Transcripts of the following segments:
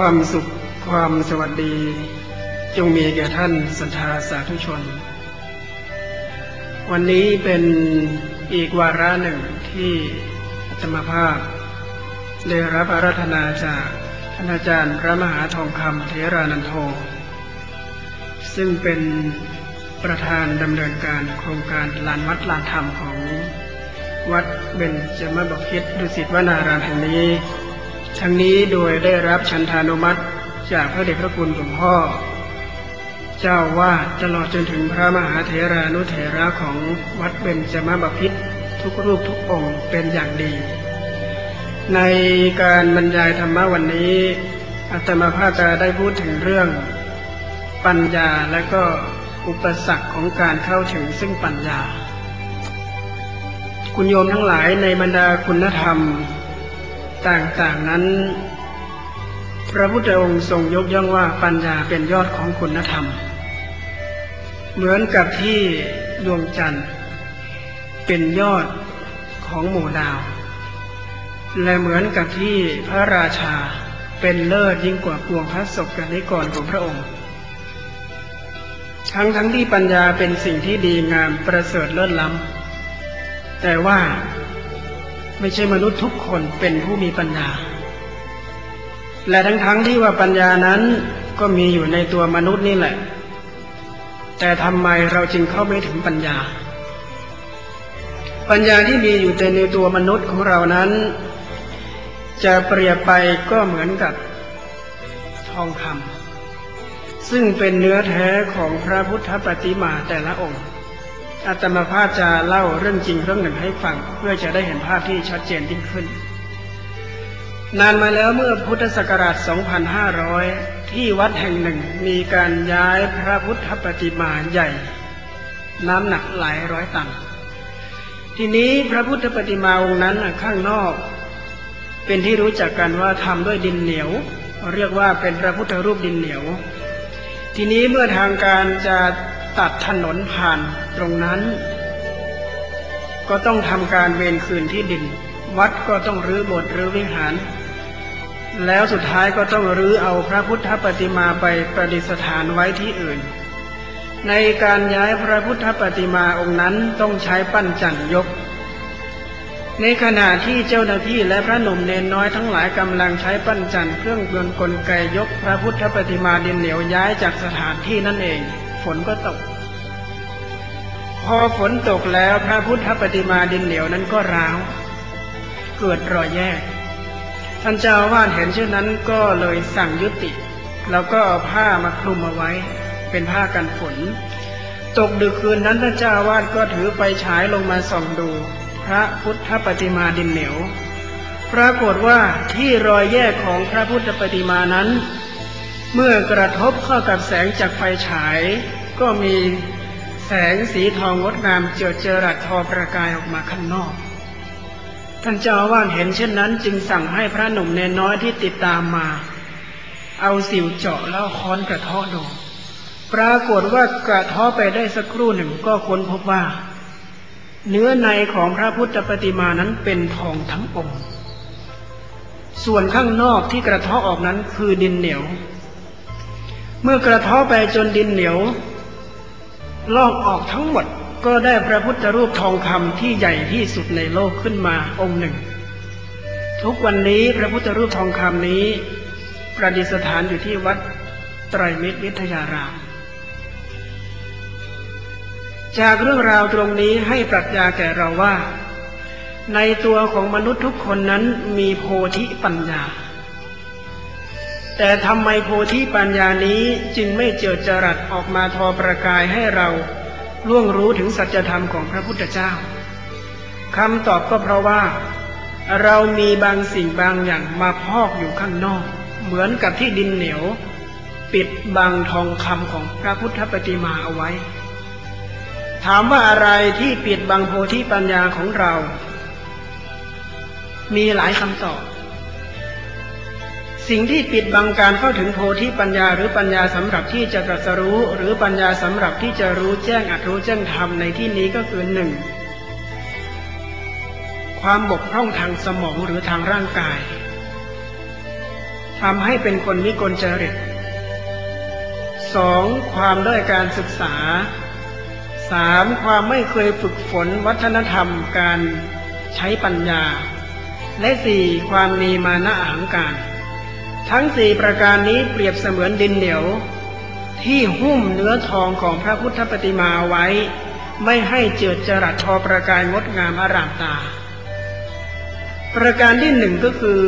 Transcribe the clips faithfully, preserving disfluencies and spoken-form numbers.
ความสุขความสวัสดีจงมีแก่ท่านศรัทธาสาธุชนวันนี้เป็นอีกวาระหนึ่งที่อาตมาภาพได้รับอาราธนาจากท่านอาจารย์พระมหาทองคำเถรานันโทซึ่งเป็นประธานดำเนินการโครงการลานวัดลานธรรมของวัดเบญจมบพิตรดุสิตวนารามแห่งนี้ทั้งนี้โดยได้รับฉันทานุมัติจากพระเดชพระคุณหลวงพ่อเจ้าวาดตลอดจนถึงพระมหาเถรานุเถระของวัดเบญจมบพิตรทุกรูปทุกองค์เป็นอย่างดีในการบรรยายธรรมะวันนี้อาตมาภาพจะได้พูดถึงเรื่องปัญญาและก็อุปสรรคของการเข้าถึงซึ่งปัญญาคุณโยมทั้งหลายในบรรดาคุณธรรมต่างๆนั้นพระพุทธองค์ทรงยกย่องว่าปัญญาเป็นยอดของคุณธรรมเหมือนกับที่ดวงจันทร์เป็นยอดของหมู่ดาวและเหมือนกับที่พระราชาเป็นเลิศยิ่งกว่าปวงพระศกนิกรของพระองค์ทั้งทั้งที่ปัญญาเป็นสิ่งที่ดีงามประเสริฐเลิศล้ำแต่ว่าไม่ใช่มนุษย์ทุกคนเป็นผู้มีปัญญาและทั้งทั้งที่ว่าปัญญานั้นก็มีอยู่ในตัวมนุษย์นี่แหละแต่ทำไมเราจึงเข้าไม่ถึงปัญญาปัญญาที่มีอยู่แต่ในตัวมนุษย์ของเรานั้นจะเปรียบไปก็เหมือนกับทองคำซึ่งเป็นเนื้อแท้ของพระพุทธปฏิมาแต่ละองค์อาตมาภาพจะเล่าเรื่องจริงเรื่องหนึ่งให้ฟังเพื่อจะได้เห็นภาพที่ชัดเจนยิ่งขึ้นนานมาแล้วเมื่อพุทธศักราช สองพันห้าร้อย ที่วัดแห่งหนึ่งมีการย้ายพระพุทธปฏิมาใหญ่น้ำหนักหลายร้อยตันทีนี้พระพุทธปฏิมาองค์นั้นข้างนอกเป็นที่รู้จักกันว่าทำด้วยดินเหนียวเรียกว่าเป็นพระพุทธรูปดินเหนียวทีนี้เมื่อทางการจะตัดถนนผ่านตรงนั้นก็ต้องทำการเวรคืนที่ดินวัดก็ต้องรื้อโบสถ์รื้อวิหารแล้วสุดท้ายก็ต้องรื้อเอาพระพุทธปฏิมาไปประดิษฐานไว้ที่อื่นในการย้ายพระพุทธปฏิมาองค์นั้นต้องใช้ปั้นจั่นยกในขณะที่เจ้าหน้าที่และพระหนุ่มเนนน้อยทั้งหลายกำลังใช้ปั้นจั่นเครื่องยนต์กลไกยกพระพุทธปฏิมาดินเหนียวย้ายจากสถานที่นั่นเองฝนก็ตกพอฝนตกแล้วพระพุทธปฏิมาดินเหนียวนั้นก็ร้าวเกิดรอยแยกท่านเจ้าอาวาสเห็นเช่นนั้นก็เลยสั่งยุติแล้วก็เอาผ้ามาคลุมเอาไว้เป็นผ้ากันฝนตกดึกคืนนั้นท่านเจ้าอาวาสก็ถือไฟฉายลงมาส่องดูพระพุทธปฏิมาดินเหนียวปรากฏว่าที่รอยแยกของพระพุทธปฏิมานั้นเมื่อกระทบเข้ากับแสงจากไฟฉายก็มีแสงสีทองงดงามเจิดจรัสทอประกายออกมาข้างนอกท่านเจ้าอาวาสเห็นเช่นนั้นจึงสั่งให้พระหนุ่มเนนน้อยที่ติดตามมาเอาสิวเจาะแล้วค้อนกระเทาะดูปรากฏว่ากระเทาะไปได้สักครู่หนึ่งก็ค้นพบว่าเนื้อในของพระพุทธปฏิมานั้นเป็นทองทั้งองค์ส่วนข้างนอกที่กระเทาะออกนั้นคือดินเหนียวเมื่อกระเทาะไปจนดินเหนียวลอกออกทั้งหมดก็ได้พระพุทธรูปทองคำที่ใหญ่ที่สุดในโลกขึ้นมาองค์หนึ่งทุกวันนี้พระพุทธรูปทองคำนี้ประดิษฐานอยู่ที่วัดไตรมิตรวิทยารามจากเรื่องราวตรงนี้ให้ปรัชญาแก่เราว่าในตัวของมนุษย์ทุกคนนั้นมีโพธิปัญญาแต่ทำไมโพธิปัญญานี้จึงไม่เจิดจรัสออกมาทอประกายให้เราล่วงรู้ถึงสัจธรรมของพระพุทธเจ้าคำตอบก็เพราะว่าเรามีบางสิ่งบางอย่างมาพอกอยู่ข้างนอกเหมือนกับที่ดินเหนียวปิดบังทองคำของพระพุทธปฏิมาเอาไว้ถามว่าอะไรที่ปิดบังโพธิปัญญาของเรามีหลายคำตอบสิ่งที่ปิดบังการเข้าถึงโพธิปัญญาหรือปัญญาสำหรับที่จะตรัสรู้หรือปัญญาสำหรับที่จะรู้แจ้งอัตรู้แจ้งธรรมในที่นี้ก็คือหนึ่งความบกพร่องทางสมองหรือทางร่างกาย ทำให้เป็นคนวิกลจริตสองความด้อยการศึกษาสามความไม่เคยฝึกฝนวัฒนธรรมการใช้ปัญญาและสี่ความมีมานะอหังการทั้งสี่ประการนี้เปรียบเสมือนดินเหนียวที่หุ้มเนื้อทองของพระพุทธปฏิมาไว้ไม่ให้เจิดจรัสทอประกายงดงามอร่ามตาประการที่หนึ่งก็คือ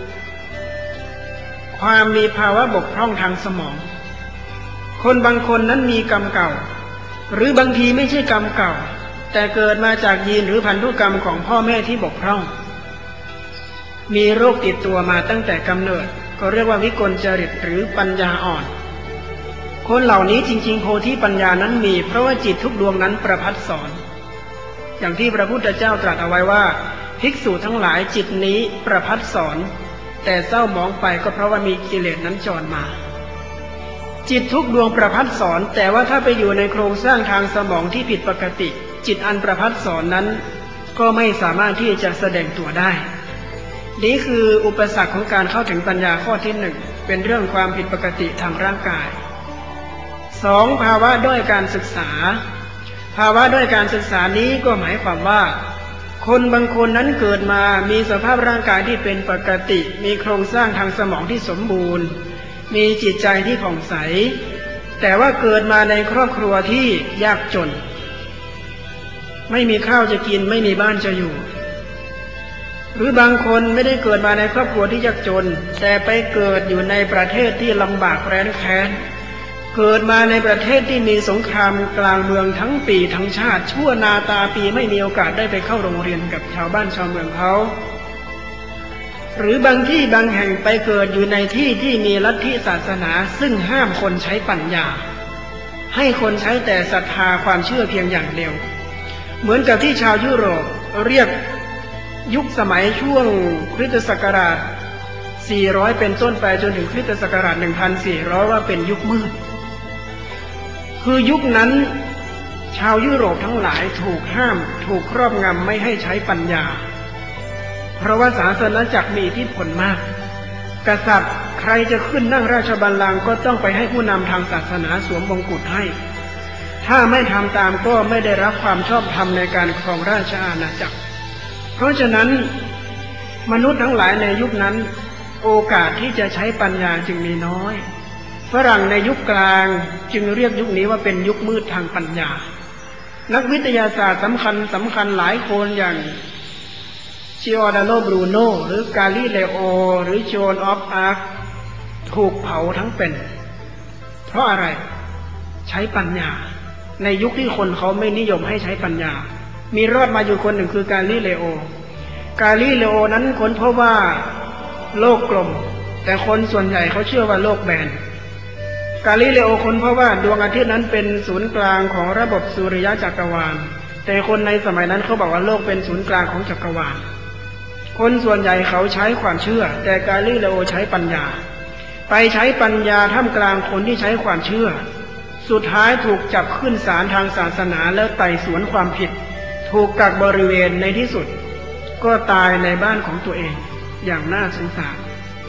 ความมีภาวะบกพร่องทางสมองคนบางคนนั้นมีกรรมเก่าหรือบางทีไม่ใช่กรรมเก่าแต่เกิดมาจากยีนหรือพันธุกรรมของพ่อแม่ที่บกพร่องมีโรคติดตัวมาตั้งแต่กำเนิดก็เรียกว่าวิกลจริตหรือปัญญาอ่อนคนเหล่านี้จริงๆโพธิปัญญานั้นมีเพราะว่าจิตทุกดวงนั้นประพัดสอนอย่างที่พระพุทธเจ้าตรัสเอาไว้ว่าภิกษุทั้งหลายจิตนี้ประพัดสอนแต่เศร้าหมองไปก็เพราะว่ามีกิเลสนั้นจรมาจิตทุกดวงประพัดสอนแต่ว่าถ้าไปอยู่ในโครงสร้างทางสมองที่ผิดปกติจิตอันประพัดสอนนั้นก็ไม่สามารถที่จะแสดงตัวได้นี่คืออุปสรรคของการเข้าถึงปัญญาข้อที่หนึ่งเป็นเรื่องความผิดปกติทางร่างกายสองภาวะด้อยการศึกษาภาวะด้อยการศึกษานี้ก็หมายความว่าคนบางคนนั้นเกิดมามีสภาพร่างกายที่เป็นปกติมีโครงสร้างทางสมองที่สมบูรณ์มีจิตใจที่ผ่องใสแต่ว่าเกิดมาในครอบครัวที่ยากจนไม่มีข้าวจะกินไม่มีบ้านจะอยู่หรือบางคนไม่ได้เกิดมาในครอบครัวที่ยากจนแต่ไปเกิดอยู่ในประเทศที่ลำบากแร้นแค้นเกิดมาในประเทศที่มีสงครามกลางเมืองทั้งปีทั้งชาติชั่วนาตาปีไม่มีโอกาสได้ไปเข้าโรงเรียนกับชาวบ้านชาวเมืองเขาหรือบางที่บางแห่งไปเกิดอยู่ในที่ที่มีลัทธิศาสนาซึ่งห้ามคนใช้ปัญญาให้คนใช้แต่ศรัทธาความเชื่อเพียงอย่างเดียวเหมือนกับที่ชาวยุโรปเรียกยุคสมัยช่วงคริสตศักราชสี่ร้อยเป็นต้นไปจนถึงคริสตศักราชหนึ่งพันสี่ร้อยว่าเป็นยุคมืดคือยุคนั้นชาวยุโรปทั้งหลายถูกห้ามถูกครอบงำไม่ให้ใช้ปัญญาเพราะว่าศาสนาจักรมีอิทธิพลมากกษัตริย์ใครจะขึ้นนั่งราชบัลลังก์ก็ต้องไปให้ผู้นำทางศาสนาสวมมงกุฎให้ถ้าไม่ทำตามก็ไม่ได้รับความชอบธรรมในการครองราชอาณาจักรเพราะฉะนั้นมนุษย์ทั้งหลายในยุคนั้นโอกาสที่จะใช้ปัญญาจึงมีน้อยฝรั่งในยุคกลางจึงเรียกยุคนี้ว่าเป็นยุคมืดทางปัญญานักวิทยาศาสตร์สำคัญสำคัญหลายคนอย่างจิโอดาโนบรูโนหรือกาลิเลโอหรือโจนออฟอาร์คถูกเผาทั้งเป็นเพราะอะไรใช้ปัญญาในยุคที่คนเขาไม่นิยมให้ใช้ปัญญามีรอดมาอยู่คนหนึ่งคือกาลิเลโอกาลิเลโอนั้นค้นพบว่าโลกกลมแต่คนส่วนใหญ่เขาเชื่อว่าโลกแบนกาลิเลโอค้นพบว่าดวงอาทิตย์นั้นเป็นศูนย์กลางของระบบสุริยะจักรวาลแต่คนในสมัยนั้นเขาบอกว่าโลกเป็นศูนย์กลางของจักรวาลคนส่วนใหญ่เขาใช้ความเชื่อแต่กาลิเลโอใช้ปัญญาไปใช้ปัญญาท่ามกลางคนที่ใช้ความเชื่อสุดท้ายถูกจับขึ้นศาลทางศาสนาแล้วไต่สวนความผิดถูกกักบริเวณในที่สุดก็ตายในบ้านของตัวเองอย่างน่าสงสาร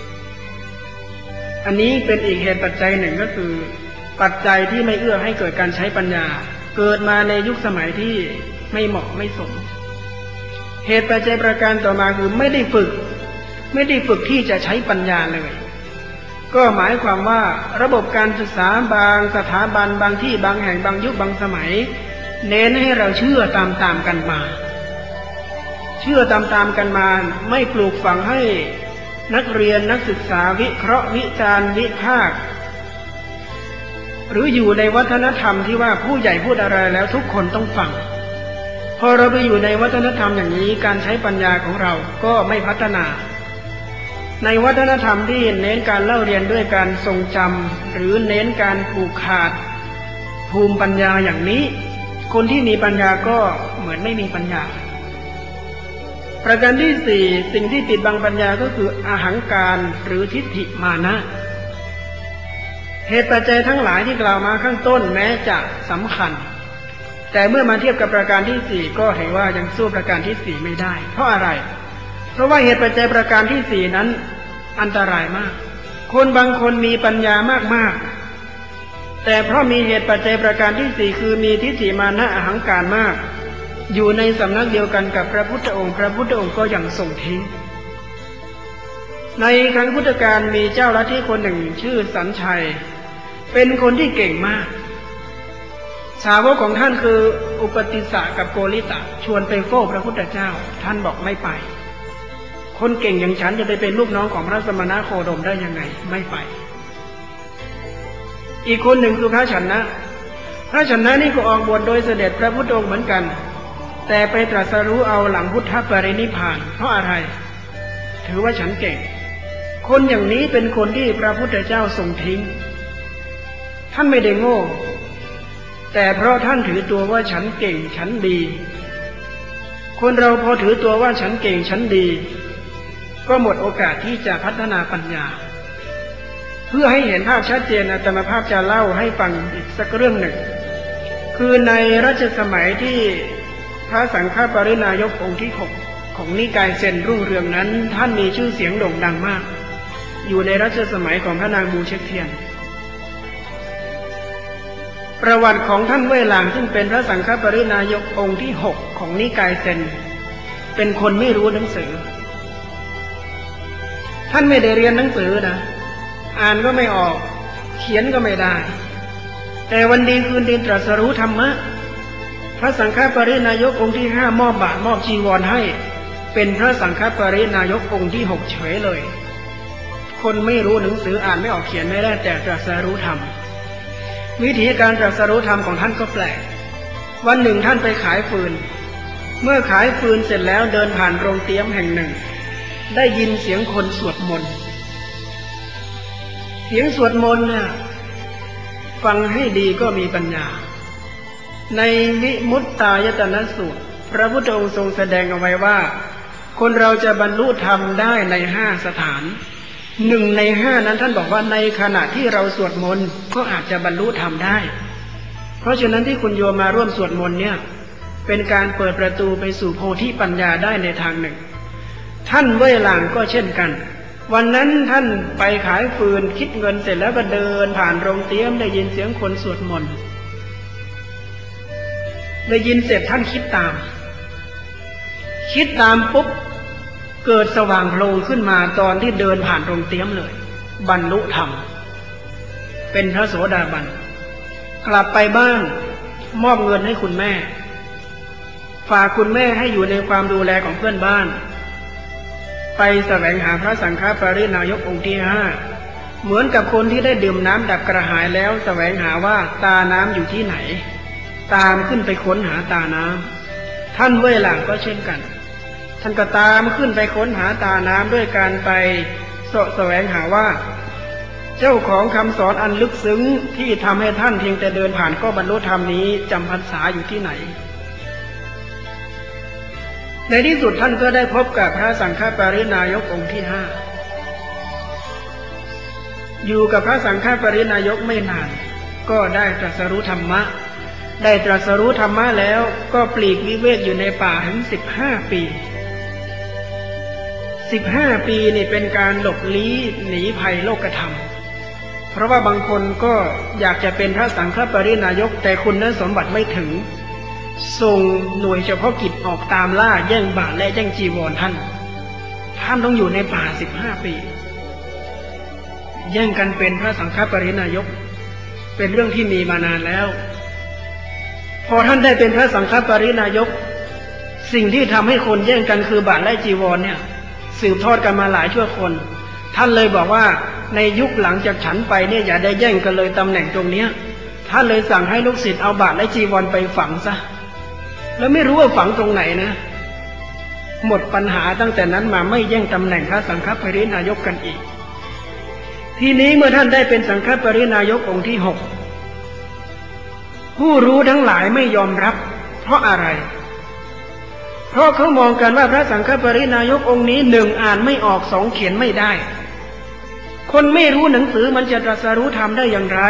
อันนี้เป็นอีกเหตุปัจจัยหนึ่งก็คือปัจจัยที่ไม่เอื้อให้เกิดการใช้ปัญญาเกิดมาในยุคสมัยที่ไม่เหมาะไม่สมเหตุปัจจัยประการต่อมาคือไม่ได้ฝึกไม่ได้ฝึกที่จะใช้ปัญญาเลยก็หมายความว่าระบบการศึกษาบางสถาบันบางที่บางแห่งบางยุคบางสมัยเน้นให้เราเชื่อตามๆกันมาเชื่อตามๆกันมาไม่ปลูกฝังให้นักเรียนนักศึกษาวิเคราะห์วิจารณ์วิพากษ์หรืออยู่ในวัฒนธรรมที่ว่าผู้ใหญ่พูดอะไรแล้วทุกคนต้องฟังพอเราไปอยู่ในวัฒนธรรมอย่างนี้การใช้ปัญญาของเราก็ไม่พัฒนาในวัฒนธรรมที่เน้นการเล่าเรียนด้วยการทรงจำหรือเน้นการผูกขาดภูมิปัญญาอย่างนี้คนที่มีปัญญาก็เหมือนไม่มีปัญญาประการที่สี่สิ่งที่ปิดบังปัญญาก็คืออหังการหรือทิฏฐิมานะเหตุปัจจัยทั้งหลายที่กล่าวมาข้างต้นแม้จะสำคัญแต่เมื่อมาเทียบกับประการที่สี่ก็เห็นว่ายังสู้ประการที่สี่ไม่ได้เพราะอะไรเพราะว่าเหตุปัจจัยประการที่สี่นั้นอันตรายมากคนบางคนมีปัญญามากๆแต่เพราะมีเหตุปัจจัยประการที่สี่คือมีทิฏฐิมานะอหังการมากอยู่ในสำนักเดียวกันกับพระพุทธองค์พระพุทธองค์ก็ยังส่งทิ้งในครั้งพุทธกาลมีเจ้าลัทธิคนหนึ่งชื่อสัญชัยเป็นคนที่เก่งมากสาวกของท่านคืออุปติสสะกับโกริตะชวนไปเฝ้าพระพุทธเจ้าท่านบอกไม่ไปคนเก่งอย่างฉันจะไปเป็นลูกน้องของพระสมณโคดมได้ยังไงไม่ไปอีกคนหนึ่งคือพระชนะพระชนะนี่ก็ออกบวชโดยเสด็จพระพุทธองค์เหมือนกันแต่ไปตรัสรู้เอาหลังพุทธปรินิพพานเพราะอะไรถือว่าฉันเก่งคนอย่างนี้เป็นคนที่พระพุทธเจ้าทรงทิ้งท่านไม่ได้โง่แต่เพราะท่านถือตัวว่าฉันเก่งฉันดีคนเราพอถือตัวว่าฉันเก่งฉันดีก็หมดโอกาสที่จะพัฒนาปัญญาเพื่อให้เห็นภาพชัดเจนอาตมาภาพจะเล่าให้ฟังอีกสักเรื่องหนึ่งคือในรัชสมัยที่พระสังฆปรินายกองค์ที่หกของนิกายเซนรุ่งเรืองนั้นท่านมีชื่อเสียงโด่งดังมากอยู่ในรัชสมัยของพระนางบูเช็คเทียนประวัติของท่านเว่ยหลางซึ่งเป็นพระสังฆปรินายกองค์ที่หกของนิกายเซนเป็นคนไม่รู้หนังสือท่านไม่ได้เรียนหนังสือนะอ่านก็ไม่ออกเขียนก็ไม่ได้แต่วันดีคืนดีตรัสรู้ธรรมะพระสังฆปรินายกองค์ที่ห้ามอบบาตรมอบจีวรให้เป็นพระสังฆปรินายกองค์ที่หกเฉยเลยคนไม่รู้หนังสืออ่านไม่ออกเขียนไม่ได้แต่ตรัสรู้ธรรมวิธีการตรัสรู้ธรรมของท่านก็แปลกวันหนึ่งท่านไปขายฟืนเมื่อขายฟืนเสร็จแล้วเดินผ่านโรงเตรียมแห่งหนึ่งได้ยินเสียงคนสวดมนต์เสียงสวดมนต์น่ะฟังให้ดีก็มีปัญญาในวิมุตตายตนะสูตรพระพุทธองค์ทรงแสดงเอาไว้ว่าคนเราจะบรรลุธรรมได้ในห้าสถานหนึ่งในห้านั้นท่านบอกว่าในขณะที่เราสวดมนต์ก็อาจจะบรรลุธรรมได้เพราะฉะนั้นที่คุณโยมมาร่วมสวดมนต์เนี่ยเป็นการเปิดประตูไปสู่โพธิปัญญาได้ในทางหนึ่งท่านเว่ยหลางก็เช่นกันวันนั้นท่านไปขายฟืนคิดเงินเสร็จแล้วก็เดินผ่านโรงเตรียมได้ยินเสียงคนสวดมนต์ได้ยินเสร็จท่านคิดตามคิดตามปุ๊บเกิดสว่างโพลงขึ้นมาตอนที่เดินผ่านโรงเตรียมเลยบรรลุธรรมเป็นพระโสดาบันกลับไปบ้านมอบเงินให้คุณแม่ฝากคุณแม่ให้อยู่ในความดูแลของเพื่อนบ้านไปแสวงหาพระสังฆปรินายกองค์ที่ห้าเหมือนกับคนที่ได้ดื่มน้ำดับกระหายแล้วแสวงหาว่าตาน้ำอยู่ที่ไหนตามขึ้นไปค้นหาตาน้ำท่านเว่ยหลางก็เช่นกันท่านก็ตามขึ้นไปค้นหาตาน้ำด้วยการไปเสาะแสวงหาว่าเจ้าของคำสอนอันลึกซึ้งที่ทำให้ท่านเพียงแต่เดินผ่านก็บรรลุธรรมนี้จำพรรษาอยู่ที่ไหนในที่สุดท่านก็ได้พบกับพระสังฆปรินายกองค์ที่ห้าอยู่กับพระสังฆปรินายกไม่นานก็ได้ตรัสรู้ธรรมะได้ตรัสรู้ธรรมะแล้วก็ปลีกวิเวกอยู่ในป่าถึงสิบห้าปีสิบห้าปีนี่เป็นการหลบลี้หนีภัยโลกธรรมเพราะว่าบางคนก็อยากจะเป็นพระสังฆปรินายกแต่คุณสมบัติไม่ถึงส่งหน่วยเฉพาะกิจออกตามล่าแย่งบาตรและแย่งจีวรท่านท่านต้องอยู่ในป่าสิบห้าปีแย่งกันเป็นพระสังฆปรินายกเป็นเรื่องที่มีมานานแล้วพอท่านได้เป็นพระสังฆปรินายกสิ่งที่ทำให้คนแย่งกันคือบาตรและจีวรเนี่ยสืบทอดกันมาหลายชั่วคนท่านเลยบอกว่าในยุคหลังจากฉันไปเนี่ยอย่าได้แย่งกันเลยตำแหน่งตรงเนี้ยท่านเลยสั่งให้ลูกศิษย์เอาบาตรและจีวรไปฝังซะแล้วไม่รู้ว่าฝังตรงไหนนะหมดปัญหาตั้งแต่นั้นมาไม่แย่งตำแหน่งพระสังฆปรินายกกันอีกทีนี้เมื่อท่านได้เป็นสังฆปรินายกองค์ที่หกผู้รู้ทั้งหลายไม่ยอมรับเพราะอะไรเพราะเขามองกันว่าพระสังฆปรินายกองค์นี้หนึ่งอ่านไม่ออกสองเขียนไม่ได้คนไม่รู้หนังสือมันจะตรัสรู้ธรรมได้อย่างไร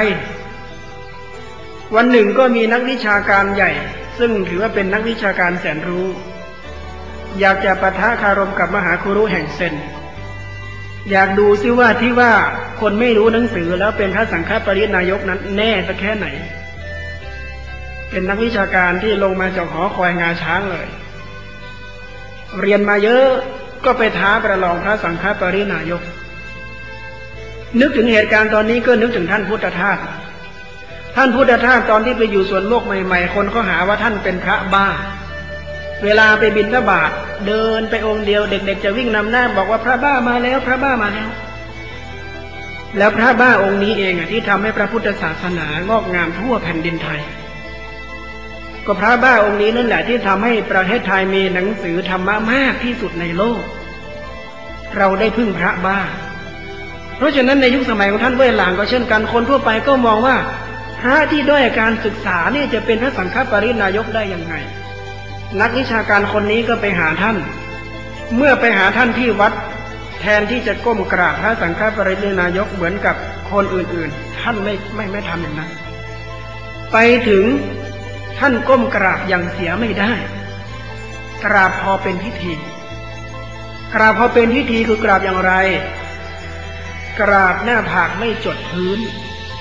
วันหนึ่งก็มีนักวิชาการใหญ่ซึ่งถือว่าเป็นนักวิชาการแสนรู้อยากจะปะทะคารมกับมหาคุรุแห่งเซนอยากดูซิว่าที่ว่าคนไม่รู้หนังสือแล้วเป็นพระสังฆปรินายกนั้นแน่สักแค่ไหนเป็นนักวิชาการที่ลงมาจากหอคอยงาช้างเลยเรียนมาเยอะก็ไปท้าประลองพระสังฆปรินายกนึกถึงเหตุการณ์ตอนนี้ก็นึกถึงท่านพุทธทาสท่านพุทธทาสตอนที่ไปอยู่สวนโลกใหม่ๆคนก็หาว่าท่านเป็นพระบ้าเวลาไปบิณฑบาตเดินไปองค์เดียวเด็กๆจะวิ่งนำหน้าบอกว่าพระบ้ามาแล้วพระบ้ามาแล้วแล้วพระบ้าองค์นี้เองอ่ะที่ทำให้พระพุทธศาสนางอกงามทั่วแผ่นดินไทยก็พระบ้าองค์นี้นั่นแหละที่ทำให้ประเทศไทยมีหนังสือธรรมะมากที่สุดในโลกเราได้พึ่งพระบ้าเพราะฉะนั้นในยุคสมัยของท่านเว่ยหลางก็เช่นกันคนทั่วไปก็มองว่าพระที่ด้อยการศึกษาเนี่ยจะเป็นพระสังฆปรินายกได้ยังไงนักวิชาการคนนี้ก็ไปหาท่านเมื่อไปหาท่านที่วัดแทนที่จะก้มกราบพระสังฆปรินายกเหมือนกับคนอื่นๆท่านไม่ไม่ไม่ทำอย่างนั้นไปถึงท่านก้มกราบอย่างเสียไม่ได้กราบพอเป็นพิธีกราบพอเป็นพิธีคือกราบอย่างไรกราบหน้าผากไม่จดพื้น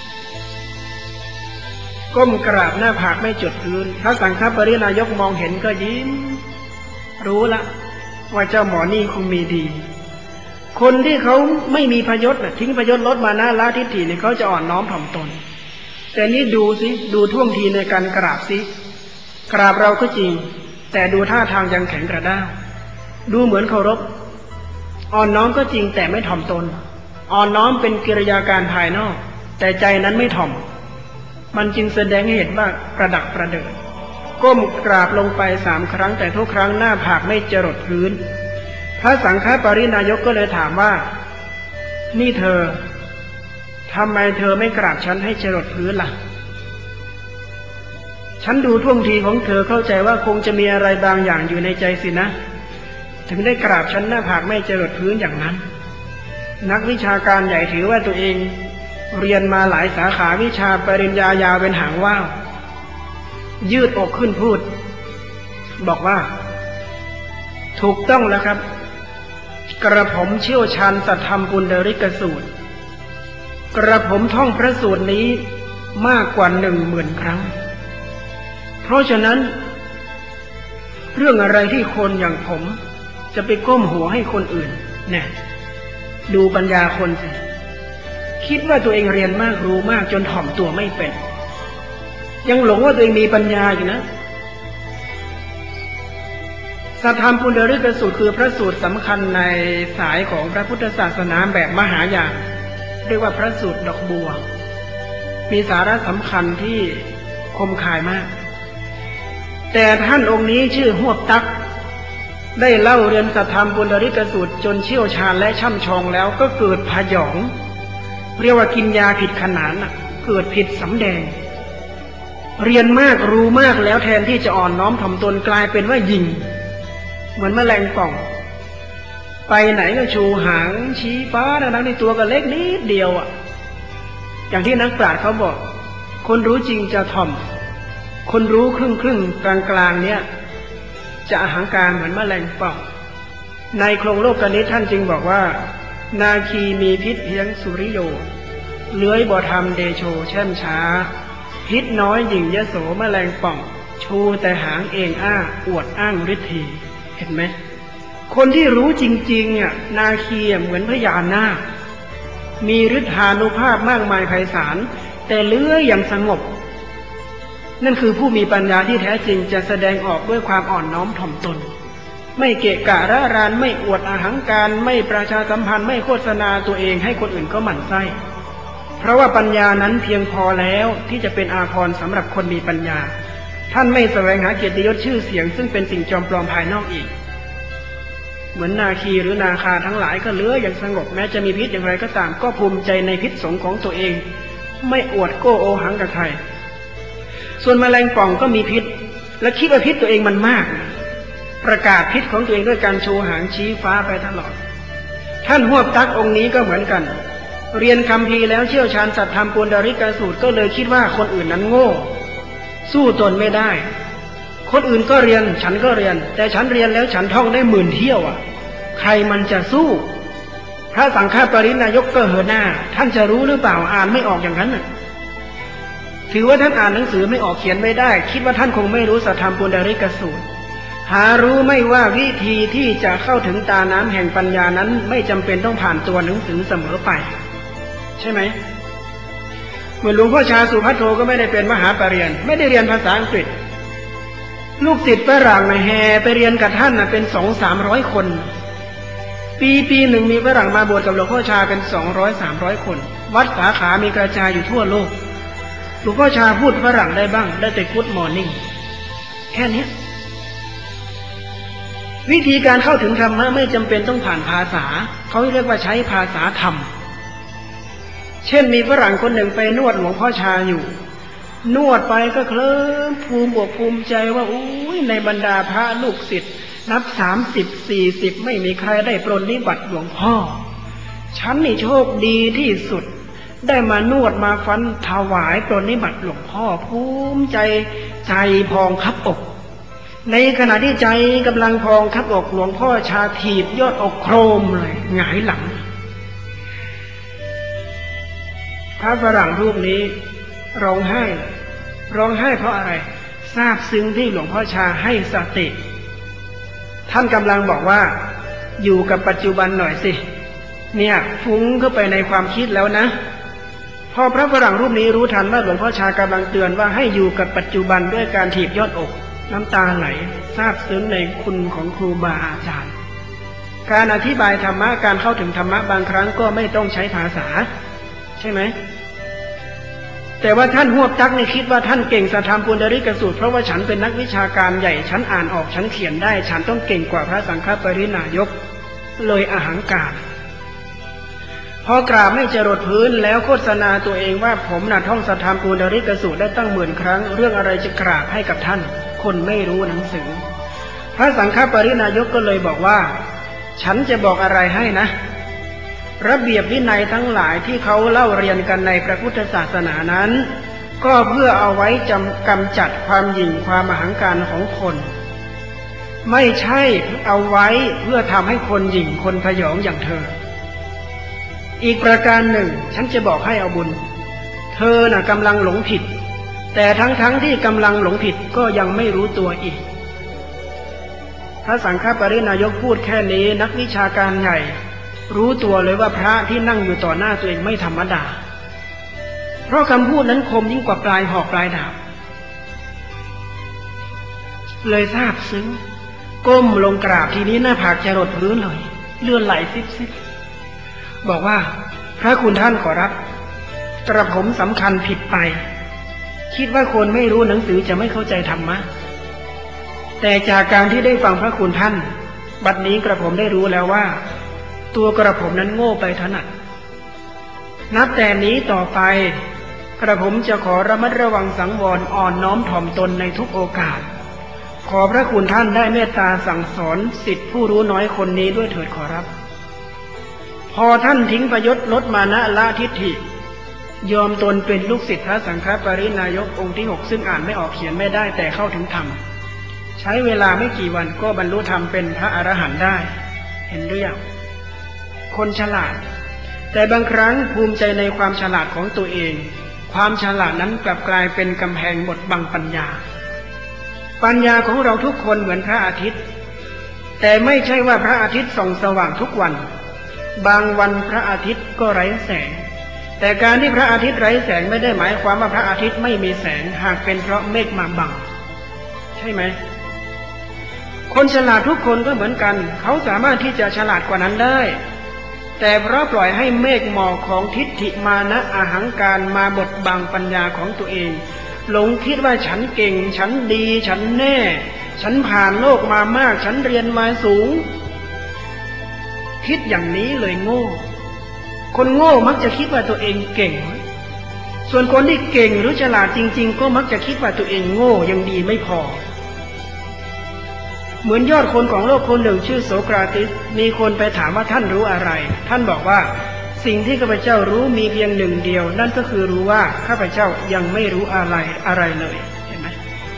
ก้มกราบหน้าผากไม่จดพื้นพระสังฆปรินายกมองเห็นก็ยิ้มรู้ละว่าเจ้าหมอนี่คงมีดีคนที่เขาไม่มีพยศน่ะทิ้งพยศลดมานะละทิฏฐิเนี่ยเขาจะอ่อนน้อมถ่อมตนแต่นี่ดูสิดูท่วงทีในการกราบสิกราบเราก็จริงแต่ดูท่าทางยังแข็งกระด้างดูเหมือนเคารพอ่อนน้อมก็จริงแต่ไม่ถ่อมตนอ่อนน้อมเป็นกิริยาการภายนอกแต่ใจนั้นไม่ถ่อมมันจึงแสดงให้เห็นว่าประดักประเดิดก้มกราบลงไปสามครั้งแต่ทุกครั้งหน้าผากไม่จรดพื้นพระสังฆปรินายกก็เลยถามว่านี่เธอทำไมเธอไม่กราบฉันให้จรดพื้นล่ะฉันดูท่วงทีของเธอเข้าใจว่าคงจะมีอะไรบางอย่างอยู่ในใจสินะถึงได้กราบฉันหน้าผากไม่จรดพื้นอย่างนั้นนักวิชาการใหญ่ถือว่าตัวเองเรียนมาหลายสาขาวิชาปริญญายาวเป็นหางว่าวยืดอกขึ้นพูดบอกว่าถูกต้องแล้วครับกระผมเชี่ยวชาญสัทธรรมปุณณริกสูตรกระผมท่องพระสูตรนี้มากกว่าหนึ่งหมื่นครั้งเพราะฉะนั้นเรื่องอะไรที่คนอย่างผมจะไปก้มหัวให้คนอื่นเนี่ยดูปัญญาคนสิคิดว่าตัวเองเรียนมากรู้มากจนถ่อมตัวไม่เป็นยังหลงว่าตัวเองมีปัญญาอยู่นะสัทธรรมปุณณริกสูตรคือพระสูตรสำคัญในสายของพระพุทธศาสนาแบบมหายานเรียกว่าพระสูตรดอกบัวมีสาระสำคัญที่คมคายมากแต่ท่านองค์นี้ชื่อฮวบตักได้เล่าเรียนสัทธรรมปุณณริกสูตรจนเชี่ยวชาญและช่ำชองแล้วก็เกิดพยองเรียกว่ากินยาผิดขนานเกิดผิดสำแดงเรียนมากรู้มากแล้วแทนที่จะอ่อนน้อมถ่อมตนกลายเป็นว่ายิงเหมือนแมลงป่องไปไหนก็ชูหางชี้ฟ้าทั้งที่ตัวก็เล็กนิดเดียวอ่ะอย่างที่นักปราชญ์เขาบอกคนรู้จริงจะถ่อมคนรู้ครึ่งครึ่งกลางกลางเนี้ยจะอหังการเหมือนแมลงป่องในโครงโลกนิตท่านจึงบอกว่านาคีมีพิษเพียงสุริโยเลื้อยบ่ทำเดโชแช่มช้าพิษน้อยหยิ่งยโสแมลงป่องชูแต่หางเองอ้าอวดอ้างฤทธีเห็นไหมคนที่รู้จริงๆอ่ะนาคีเหมือนพญานาคมีฤทธานุภาพมากมายไพศาลแต่เลื้อยอย่างสงบนั่นคือผู้มีปัญญาที่แท้จริงจะแสดงออกด้วยความอ่อนน้อมถ่อมตนไม่เกะกะระรานไม่อวดอาหังการไม่ประชาสัมพันธ์ไม่โฆษณาตัวเองให้คนอื่นก็หมั่นไส้เพราะว่าปัญญานั้นเพียงพอแล้วที่จะเป็นอาภรณ์สำหรับคนมีปัญญาท่านไม่แสวงหาเกียรติยศชื่อเสียงซึ่งเป็นสิ่งจอมปลอมภายนอกอีกเหมือนนาคีหรือนาคาทั้งหลายก็เลื้อยอย่างสงบแม้จะมีพิษอย่างไรก็ตามก็ภูมิใจในพิษสงของตัวเองไม่อวดโก้โอหังกับใครส่วนแมลงป่องก็มีพิษและคิดว่าพิษตัวเองมันมากประกาศพิษของตัวเองด้วยการชูหางชี้ฟ้าไปตลอดท่านฮวบตักองค์นี้ก็เหมือนกันเรียนคัมภีร์แล้วเชี่ยวชาญสัทธรรมปุณณริกสูตรก็เลยคิดว่าคนอื่นนั้นโง่สู้ตนไม่ได้คนอื่นก็เรียนฉันก็เรียนแต่ฉันเรียนแล้วฉันท่องได้หมื่นเที่ยวอ่ะใครมันจะสู้พระสังฆปรินายกก็เหอะหน้าท่านจะรู้หรือเปล่าอ่านไม่ออกอย่างนั้นน่ะถือว่าท่านอ่านหนังสือไม่ออกเขียนไม่ได้คิดว่าท่านคงไม่รู้สัทธรรมปุณณริกสูตรหารู้ไม่ว่าวิธีที่จะเข้าถึงตาน้ำแห่งปัญญานั้นไม่จำเป็นต้องผ่านตัวหนังสือเสมอไปใช่ไหมเหมือนหลวงพ่อชาสุภัทโทก็ไม่ได้เป็นมหาปรริญญาไม่ได้เรียนภาษาอังกฤษลูกศิษย์ฝรั่งนะแห่ไปเรียนกับท่านนะเป็นสองสามร้อยคนปีปีหนึ่งมีฝรั่งมาบวชกับหลวงพ่อชาเป็นสองร้อยสามร้อยคนวัดสาขามีกระจายอยู่ทั่วโลกหลวงพ่อชาพูดฝรั่งได้บ้างได้แต่ Good morning แค่นี้วิธีการเข้าถึงธรรมะไม่จำเป็นต้องผ่านภาษาเขาเรียกว่าใช้ภาษาธรรมเช่นมีฝรั่งคนหนึ่งไปนวดหลวงพ่อชาอยู่นวดไปก็เคลิ้มภูมิอกภูมิใจว่าอุ้ยในบรรดาพระลูกศิษย์นับสามสิบสี่สิบไม่มีใครได้ปรนนิบัติหลวงพ่อฉันนี่โชคดีที่สุดได้มานวดมาฟันถวายปรนนิบัติหลวงพ่อภูมิใจใจพองคับอกในขณะที่ใจกำลังพองคับอกหลวงพ่อชาถีบยอดอกโครมเลยหงายหลังพระฝรั่งรูปนี้ร้องไห้ร้องไห้เพราะอะไรทราบซึ้งที่หลวงพ่อชาให้สติท่านกำลังบอกว่าอยู่กับปัจจุบันหน่อยสิเนี่ยฟุ้งเข้าไปในความคิดแล้วนะพอพระฝรั่งรูปนี้รู้ทันว่าหลวงพ่อชากำลังเตือนว่าให้อยู่กับปัจจุบันด้วยการถีบยอดอกน้ำตาไหลทราบซึ้งในคุณของครูบาอาจารย์การอธิบายธรรมะการเข้าถึงธรรมะบางครั้งก็ไม่ต้องใช้ภาษาใช่ไหมแต่ว่าท่านหวบตักนี่คิดว่าท่านเก่งสัทธรรมปุณณริกสูตรเพราะว่าฉันเป็นนักวิชาการใหญ่ฉันอ่านออกฉันเขียนได้ฉันต้องเก่งกว่าพระสังฆปรินายกเลยอหังการพอกราบไม่จรดพื้นแล้วโฆษณาตัวเองว่าผมน่ะท่องสัทธรรมปุณณริกสูตรได้ตั้งหมื่นครั้งเรื่องอะไรจะกราบให้กับท่านคนไม่รู้หนังสือพระสังฆปรินายกก็เลยบอกว่าฉันจะบอกอะไรให้นะระเบียบวินัยทั้งหลายที่เขาเล่าเรียนกันในพระพุทธศาสนานั้นก็เพื่อเอาไว้จำกำจัดความหยิ่งความอหังการของคนไม่ใช่เอาไว้เพื่อทำให้คนหยิ่งคนพยองอย่างเธออีกประการหนึ่งฉันจะบอกให้เอาบุญเธอน่ะกำลังหลงผิดแต่ทั้งๆ ท, ที่กำลังหลงผิดก็ยังไม่รู้ตัวอีกพระสังฆปรินายกพูดแค่นี้นักวิชาการใหญ่รู้ตัวเลยว่าพระที่นั่งอยู่ต่อหน้าตัวเองไม่ธรรมดาเพราะคำพูดนั้นคมยิ่งกว่าปลายหอกปลายดาบเลยทราบซึ้งก้มลงกราบทีนี้หน้าผากจะรดพื้นเลยเลือดไหลซิบๆบอกว่าพระคุณท่านขอรับกระผมสำคัญผิดไปคิดว่าคนไม่รู้หนังสือจะไม่เข้าใจธรรมะแต่จากการที่ได้ฟังพระคุณท่านบัดนี้กระผมได้รู้แล้วว่าตัวกระผมนั้นโง่ไปถนัดนับแต่นี้ต่อไปกระผมจะขอระมัดระวังสังวรอ่อนน้อมถ่อมตนในทุกโอกาสขอพระคุณท่านได้เมตตาสั่งสอนศิษย์ผู้รู้น้อยคนนี้ด้วยเถิดขอรับพอท่านทิ้งพยศลดมานะละทิฏฐิยอมตนเป็นลูกศิษย์พระสังฆปรินายกองค์ที่หกซึ่งอ่านไม่ออกเขียนไม่ได้แต่เข้าถึงธรรมใช้เวลาไม่กี่วันก็บรรลุธรรมเป็นพระอรหันต์ได้เห็นหรือยังคนฉลาดแต่บางครั้งภูมิใจในความฉลาดของตัวเองความฉลาดนั้นกลับกลายเป็นกำแพงบดบังปัญญาปัญญาของเราทุกคนเหมือนพระอาทิตย์แต่ไม่ใช่ว่าพระอาทิตย์ส่องสว่างทุกวันบางวันพระอาทิตย์ก็ไร้แสงแต่การที่พระอาทิตย์ไร้แสงไม่ได้หมายความว่าพระอาทิตย์ไม่มีแสงหากเป็นเพราะเมฆมาบังใช่ไหมคนฉลาดทุกคนก็เหมือนกันเขาสามารถที่จะฉลาดกว่านั้นได้แต่เพราะปล่อยให้เมฆหมอกของทิฏฐิมานะอหังการมาบดบังปัญญาของตัวเองหลงคิดว่าฉันเก่งฉันดีฉันแน่ฉันผ่านโลกมามากฉันเรียนมาสูงคิดอย่างนี้เลยโง่คนโง่มักจะคิดว่าตัวเองเก่งส่วนคนที่เก่งหรือฉลาดจริงๆก็มักจะคิดว่าตัวเองโง่ยังดีไม่พอเหมือนยอดคนของโลกคนหนึ่งชื่อโสกราติสมีคนไปถามว่าท่านรู้อะไรท่านบอกว่าสิ่งที่ข้าพเจ้ารู้มีเพียงหนึ่งเดียวนั่นก็คือรู้ว่าข้าพเจ้ายังไม่รู้อะไรอะไรเลยเห็นไหม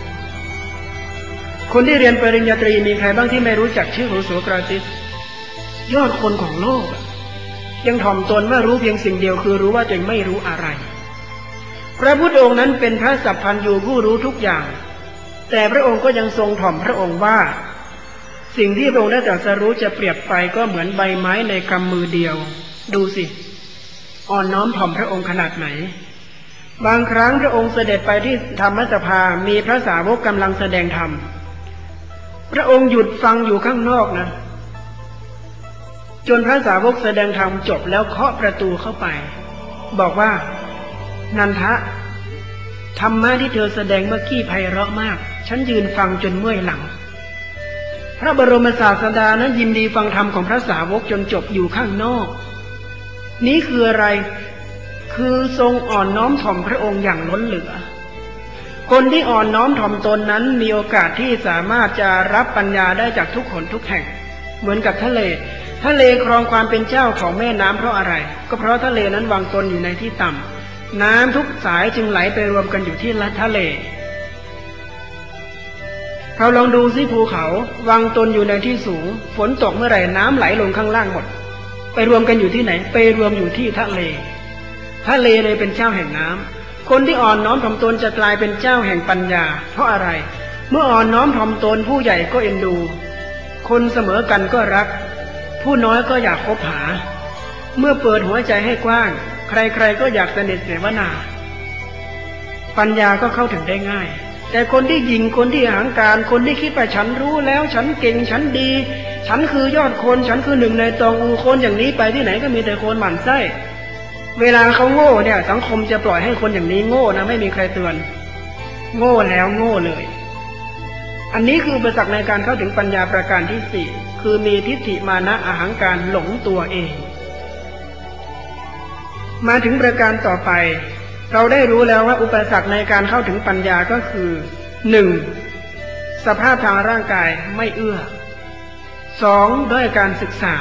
คนที่เรียนปริญญาตรีมีใครบ้างที่ไม่รู้จักชื่อของโสกราติสยอดคนของโลกยังถ่อมตนว่ารู้เพียงสิ่งเดียวคือรู้ว่าตัวเองไม่รู้อะไรพระพุทธองค์นั้นเป็นพระสัพพัญญูผู้รู้ทุกอย่างแต่พระองค์ก็ยังทรงถ่อมพระองค์ว่าสิ่งที่พระองค์ได้ตรัสรู้จะเปรียบไปก็เหมือนใบไม้ในกำมือเดียวดูสิอ่อนน้อมถ่อมพระองค์ขนาดไหนบางครั้งพระองค์เสด็จไปที่ธรรมสภามีพระสาวกกำลังแสดงธรรมพระองค์หยุดฟังอยู่ข้างนอกนะจนพระสาวกแสดงธรรมจบแล้วเคาะประตูเข้าไปบอกว่านันทะธรรมะที่เธอแสดงเมื่อกี้ไพเราะมากฉันยืนฟังจนเมื่อยหลังพระบรมศาสดานั้นยินดีฟังธรรมของพระสาวกจนจบอยู่ข้างนอกนี้คืออะไรคือทรงอ่อนน้อมถ่อมพระองค์อย่างล้นเหลือคนที่อ่อนน้อมถ่อมตนนั้นมีโอกาสที่สามารถจะรับปัญญาได้จากทุกคนทุกแห่งเหมือนกับทะเลทะเลครองความเป็นเจ้าของแม่น้ำเพราะอะไรก็เพราะทะเลนั้นวางตนอยู่ในที่ต่ำน้ำทุกสายจึงไหลไปรวมกันอยู่ที่ทะเลเราลองดูสิภูเขาวางตนอยู่ในที่สูงฝนตกเมื่อไหร่น้ำไหลลงข้างล่างหมดไปรวมกันอยู่ที่ไหนไปรวมอยู่ที่ทะเลทะเลเลยเป็นเจ้าแห่งน้ำคนที่อ่อนน้อมถ่อมตนจะกลายเป็นเจ้าแห่งปัญญาเพราะอะไรเมื่ออ่อนน้อมถ่อมตนผู้ใหญ่ก็เอ็นดูคนเสมอกันก็รักผู้น้อยก็อยากคบหาเมื่อเปิดหัวใจให้กว้างใครๆก็อยากสนิทเสวนาปัญญาก็เข้าถึงได้ง่ายแต่คนที่หยิ่งคนที่อหังการคนที่คิดว่าฉันรู้แล้วฉันเก่งฉันดีฉันคือยอดคนฉันคือหนึ่งในตองอูคนอย่างนี้ไปที่ไหนก็มีแต่คนหมั่นไส้เวลาเขาโง่เนี่ยสังคมจะปล่อยให้คนอย่างนี้โง่นะไม่มีใครเตือนโง่แล้วโง่เลยอันนี้คืออุปสรรคในการเข้าถึงปัญญาประการที่สี่คือมีทิฏฐิมานะอหังการหลงตัวเองมาถึงประการต่อไปเราได้รู้แล้วว่าอุปสรรคในการเข้าถึงปัญญาก็คือหนึ่งสภาพทางร่างกายไม่เอื้อสองด้วยการศึกษา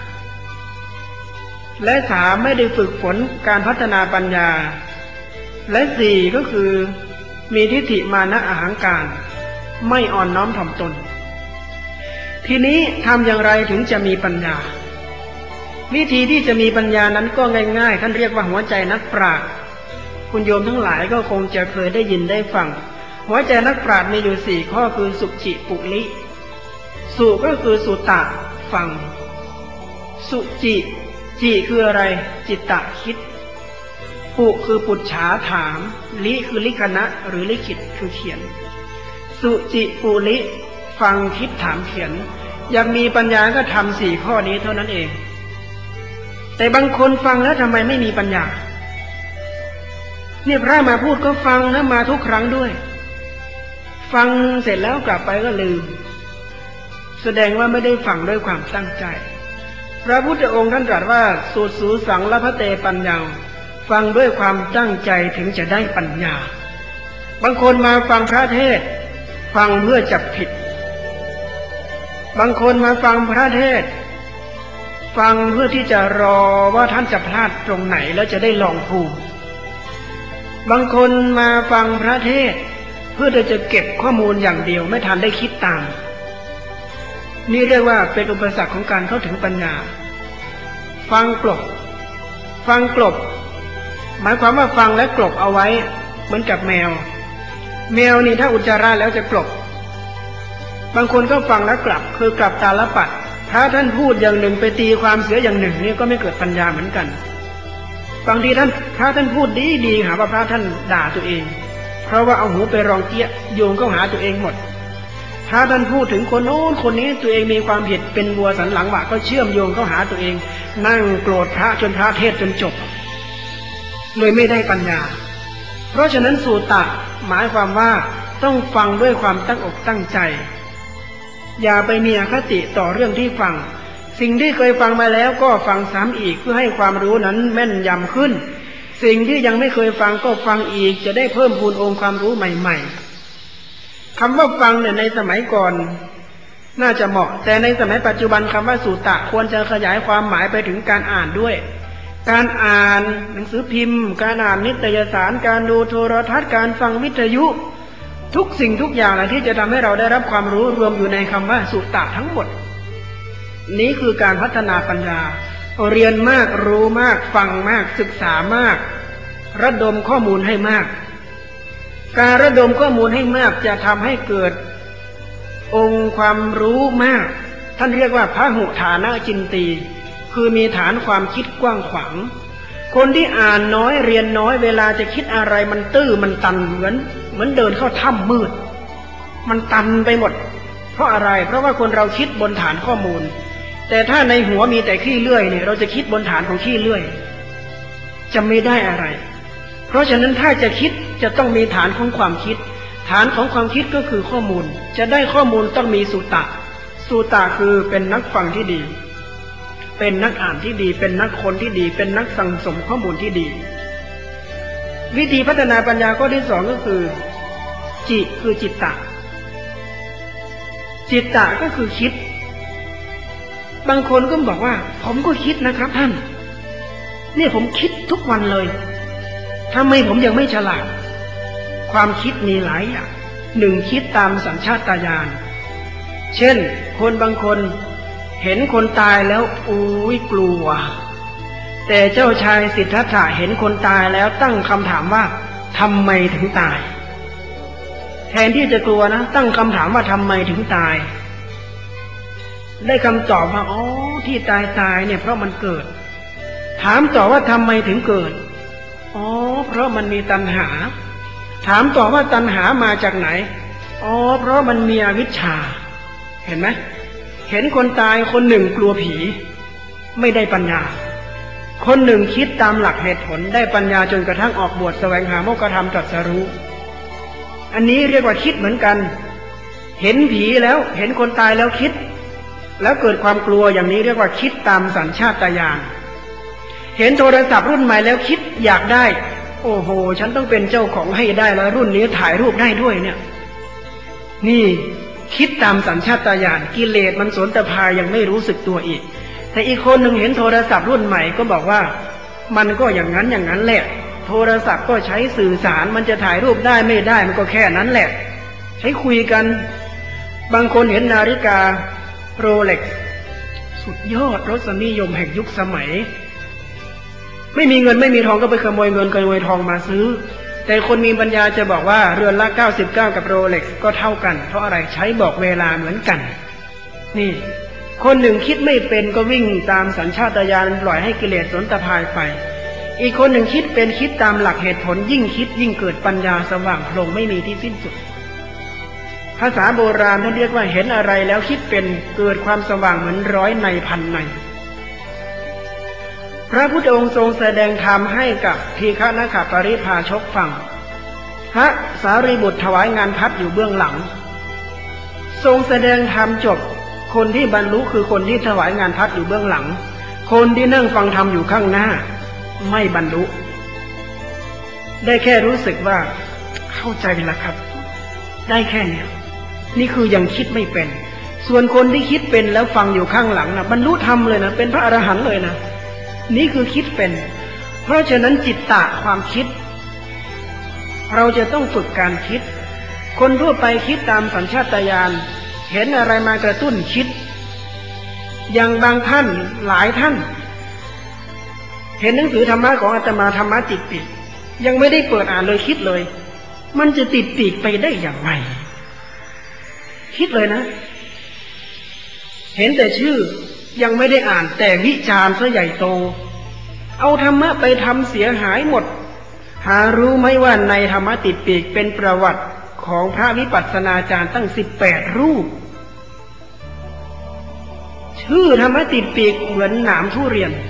และสามไม่ได้ฝึกฝนการพัฒนาปัญญาและสี่ก็คือมีทิฏฐิมานะอหังการไม่อ่อนน้อมถ่อมตนทีนี้ทำอย่างไรถึงจะมีปัญญาวิธีที่จะมีปัญญานั้นก็ง่ายๆท่านเรียกว่าหัวใจนักปราชญ์คุณโยมทั้งหลายก็คงจะเคยได้ยินได้ฟังหัวใจนักปราชญ์มีอยู่สี่ข้อคือสุจิปุลิสุก็คือสุตะฟังสุจิจิคืออะไรจิตตะคิดปุคือปุจฉาถามลิคือลิขณะหรือลิขิตคือเขียนสุจิปุลิฟังคิดถามเขียนอยากมีปัญญาก็ทำสี่ข้อนี้เท่านั้นเองแต่บางคนฟังแล้วทำไมไม่มีปัญญาเนี่ยพระมาพูดก็ฟังนะมาทุกครั้งด้วยฟังเสร็จแล้วกลับไปก็ลืมแสดงว่าไม่ได้ฟังด้วยความตั้งใจพระพุทธองค์ท่านตรัสว่าสูตรสูสังละพะเตปัญญาฟังด้วยความตั้งใจถึงจะได้ปัญญาบางคนมาฟังพระเทศฟังเพื่อจับผิดบางคนมาฟังพระเทศฟังเพื่อที่จะรอว่าท่านจะพลาดตรงไหนแล้วจะได้ลองภูมิบางคนมาฟังพระเทศเพื่อจะเก็บข้อมูลอย่างเดียวไม่ทันได้คิดตามนี่เรียกว่าเป็นอุปสรรคของการเข้าถึงปัญญาฟังกลบฟังกลบหมายความว่าฟังและกลบเอาไว้เหมือนกับแมวแมวนี่ถ้าอุจจาระแล้วจะกลบบางคนก็ฟังแล้วกลับคือกลับตาลปัดพระท่านพูดอย่างหนึ่งไปตีความเสียอย่างหนึ่งนี่ก็ไม่เกิดปัญญาเหมือนกันบางทีท่านพระท่านพูดดีดีหาว่าพระท่านด่าตัวเองเพราะว่าเอาหูไปรองเกี้ยโยงเข้าหาตัวเองหมดพระท่านพูดถึงคนโน้นคนนี้ตัวเองมีความผิดเป็นวัวสันหลังหวะก็เชื่อมโยงเข้าหาตัวเองนั่งโกรธพระจนพระเทศจนจบเลยไม่ได้ปัญญาเพราะฉะนั้นสูตะหมายความว่าต้องฟังด้วยความตั้งอกตั้งใจอย่าไปมีอคติต่อเรื่องที่ฟังสิ่งที่เคยฟังมาแล้วก็ฟังซ้ำอีกเพื่อให้ความรู้นั้นแม่นยำขึ้นสิ่งที่ยังไม่เคยฟังก็ฟังอีกจะได้เพิ่มพูนองค์ความรู้ใหม่ๆคำว่าฟังเนี่ยในสมัยก่อนน่าจะเหมาะแต่ในสมัยปัจจุบันคำว่าสูตะควรจะขยายความหมายไปถึงการอ่านด้วยการอ่านหนังสือพิมพ์การอ่านนิตยสารการดูโทรทัศน์การฟังวิทยุทุกสิ่งทุกอย่างที่จะทำให้เราได้รับความรู้รวมอยู่ในคำว่าสุตตะทั้งหมดนี้คือการพัฒนาปัญญาเรียนมากรู้มากฟังมากศึกษามากระดมข้อมูลให้มากการระดมข้อมูลให้มากจะทำให้เกิดองค์ความรู้มากท่านเรียกว่าพหุฐานะจินตีคือมีฐานความคิดกว้างขวางคนที่อ่านน้อยเรียนน้อยเวลาจะคิดอะไรมันตื้อมันตันเหมือนเหมือนเดินเข้าถ้ำมืดมันตันไปหมดเพราะอะไรเพราะว่าคนเราคิดบนฐานข้อมูลแต่ถ้าในหัวมีแต่ขี้เลื่อยเนี่ยเราจะคิดบนฐานของขี้เลื่อยจะไม่ได้อะไรเพราะฉะนั้นถ้าจะคิดจะต้องมีฐานของความคิดฐานของความคิดก็คือข้อมูลจะได้ข้อมูลต้องมีสุตะสุตะคือเป็นนักฟังที่ดีเป็นนักอ่านที่ดีเป็นนักคนที่ดีเป็นนักสั่งสมข้อมูลที่ดีวิธีพัฒนาปัญญาข้อที่สองก็คือจิคือจิตตะจิตตะก็คือคิดบางคนก็บอกว่าผมก็คิดนะครับท่านเนี่ยผมคิดทุกวันเลยทำไมผมยังไม่ฉลาดความคิดมีหลายอย่างหนึ่งคิดตามสัญชาตญาณเช่นคนบางคนเห็นคนตายแล้วอุ้ยกลัวแต่เจ้าชายสิทธัตถะเห็นคนตายแล้วตั้งคำถามว่าทำไมถึงตายแทนที่จะกลัวนะตั้งคำถามว่าทำไมถึงตายได้คำตอบว่าอ๋อที่ตายตายเนี่ยเพราะมันเกิดถามต่อว่าทำไมถึงเกิดอ๋อเพราะมันมีตัณหาถามต่อว่าตัณหามาจากไหนอ๋อเพราะมันมีอวิชชาเห็นไหมเห็นคนตายคนหนึ่งกลัวผีไม่ได้ปัญญาคนหนึ่งคิดตามหลักเหตุผลได้ปัญญาจนกระทั่งออกบวชแสวงหาโมกขธรรมตรัสรู้อันนี้เรียกว่าคิดเหมือนกันเห็นผีแล้วเห็นคนตายแล้วคิดแล้วเกิดความกลัวอย่างนี้เรียกว่าคิดตามสัญชาตญาณเห็นโทรศัพท์รุ่นใหม่แล้วคิดอยากได้โอ้โหฉันต้องเป็นเจ้าของให้ได้แล้วรุ่นนี้ถ่ายรูปได้ด้วยเนี่ยนี่คิดตามสัญชาตญาณกิเลสมันสนตภายังไม่รู้สึกตัวอีกแต่อีกคนหนึ่งเห็นโทรศัพท์รุ่นใหม่ก็บอกว่ามันก็อย่างนั้นอย่างนั้นแหละโทรศัพท์ก็ใช้สื่อสารมันจะถ่ายรูปได้ไม่ได้มันก็แค่นั้นแหละใช้คุยกันบางคนเห็นนาฬิกาโรเล็กซ์สุดยอดรสนิยมแห่งยุคสมัยไม่มีเงินไม่มีทองก็ไปขโมยเงินขโมยทองมาซื้อแต่คนมีปัญญาจะบอกว่าเรือนละเก้าสิบเก้ากับโรเล็กซ์ก็เท่ากันเพราะอะไรใช้บอกเวลาเหมือนกันนี่คนหนึ่งคิดไม่เป็นก็วิ่งตามสัญชาตญาณปล่อยให้กิเลสสนตภายไปอีกคนหนึ่งคิดเป็นคิดตามหลักเหตุผลยิ่งคิดยิ่งเกิดปัญญาสว่างโพลงไม่มีที่สิ้นสุดภาษาโบราณท่านเรียกว่าเห็นอะไรแล้วคิดเป็นเกิดความสว่างเหมือนร้อยในพันในพระพุทธองค์ทรงแสดงธรรมให้กับทีฆนคปริภาชกฟังพระสารีบุตรถวายงานพัดอยู่เบื้องหลังทรงแสดงธรรมจบคนที่บรรลุคือคนที่ถวายงานพัดอยู่เบื้องหลังคนที่นั่งฟังธรรมอยู่ข้างหน้าไม่บรรลุได้แค่รู้สึกว่าเข้าใจแล้วครับได้แค่นี้นี่คือยังคิดไม่เป็นส่วนคนที่คิดเป็นแล้วฟังอยู่ข้างหลังนะบรรลุธรรมเลยนะเป็นพระอรหันต์เลยนะนี่คือคิดเป็นเพราะฉะนั้นจิตตะความคิดเราจะต้องฝึกการคิดคนทั่วไปคิดตามสัญชาตญาณเห็นอะไรมากระตุ้นคิดอย่างบางท่านหลายท่านเห็นหนังสือธรรมะของอาตมาธรรมะติดปีกยังไม่ได้เปิดอ่านเลยคิดเลยมันจะติดปีกไปได้อย่างไรคิดเลยนะเห็นแต่ชื่อยังไม่ได้อ่านแต่วิจารณ์ซะใหญ่โตเอาธรรมะไปทำเสียหายหมดหารู้ไหมว่าในธรรมะติดปีกเป็นประวัติของพระวิปัสสนาจารย์ตั้งสิบแปดรูปชื่อธรรมะติดปีกเหมือนหนามทุเรียน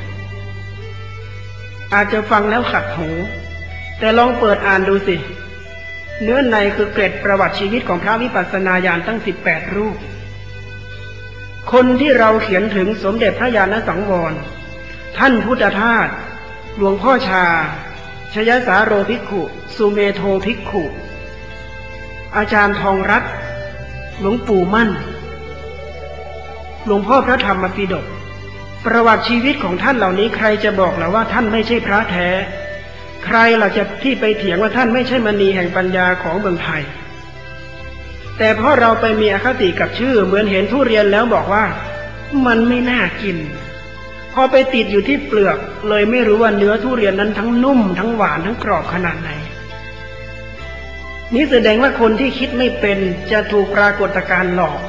อาจจะฟังแล้วขัดหูแต่ลองเปิดอ่านดูสิเนื้อในคือเกร็ดประวัติชีวิตของพระวิปัสสนาญาณตั้งสิบแปดรูปคนที่เราเขียนถึงสมเด็จพระญาณสังวรท่านพุทธทาสหลวงพ่อชาชยสาโรภิกขุสุเมโทภิกขุอาจารย์ทองรัตน์หลวงปู่มั่นหลวงพ่อพระธรรมปิฎกประวัติชีวิตของท่านเหล่านี้ใครจะบอกล่ะว่าท่านไม่ใช่พระแท้ใครล่ะจะที่ไปเถียงว่าท่านไม่ใช่มณีแห่งปัญญาของเมืองไทยแต่เพราะเราไปมีอคติกับชื่อเหมือนเห็นทุเรียนแล้วบอกว่ามันไม่น่ากินพอไปติดอยู่ที่เปลือกเลยไม่รู้ว่าเนื้อทุเรียนนั้นทั้งนุ่มทั้งหวานทั้งกรอบขนาดไหนนี่แสดงว่าคนที่คิดไม่เป็นจะถูกปรากฏการณ์หลอก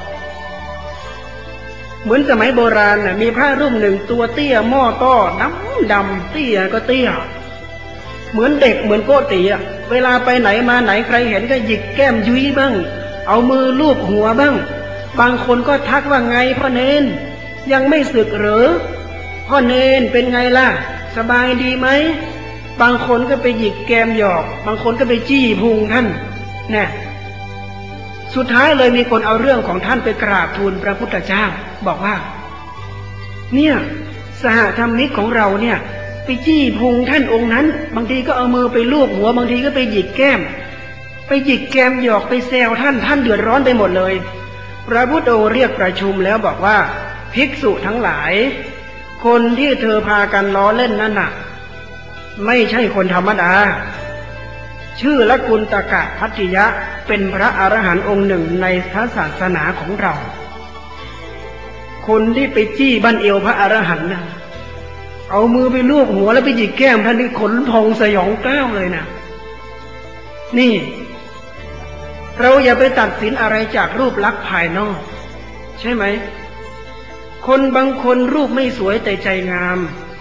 เหมือนสมัยโบราณน่ะมีพระรูปหนึ่งตัวเตี้ยหม้อต้อดำดำเตี้ยก็เตี้ยเหมือนเด็กเหมือนโกติอ่ะเวลาไปไหนมาไหนใครเห็นก็หยิกแก้มยุ้ยบ้างเอามือลูบหัวบ้างบางคนก็ทักว่าไงพ่อเนนยังไม่สึกหรือพ่อเนนเป็นไงล่ะสบายดีไหมบางคนก็ไปหยิกแก้มหยอกบางคนก็ไปจี้พุงท่านเนี่ยสุดท้ายเลยมีคนเอาเรื่องของท่านไปกราบทูลพระพุทธเจ้าบอกว่าเนี่ยสหธรรมิกของเราเนี่ยไปจี้พุงท่านองค์นั้นบางทีก็เอามือไปลูบหัวบางทีก็ไปหยิกแก้มไปหยิกแก้มหยอกไปแซวท่านท่านเดือดร้อนไปหมดเลยพระพุทธองค์เรียกประชุมแล้วบอกว่าภิกษุทั้งหลายคนที่เธอพากันล้อเล่นนั่นน่ะไม่ใช่คนธรรมดาชื่อละกุณตกะพัทธิยะเป็นพระอรหันต์องค์หนึ่งในพระศาสนาของเราคนที่ไปจี้บั้นเอวพระอรหันต์นะเอามือไปลูบหัวแล้วไปหยิกแก้มท่านนี่ขนพองสยองก้าวเลยนะนี่เราอย่าไปตัดสินอะไรจากรูปลักษณ์ภายนอกใช่ไหมคนบางคนรูปไม่สวยแต่ใจงาม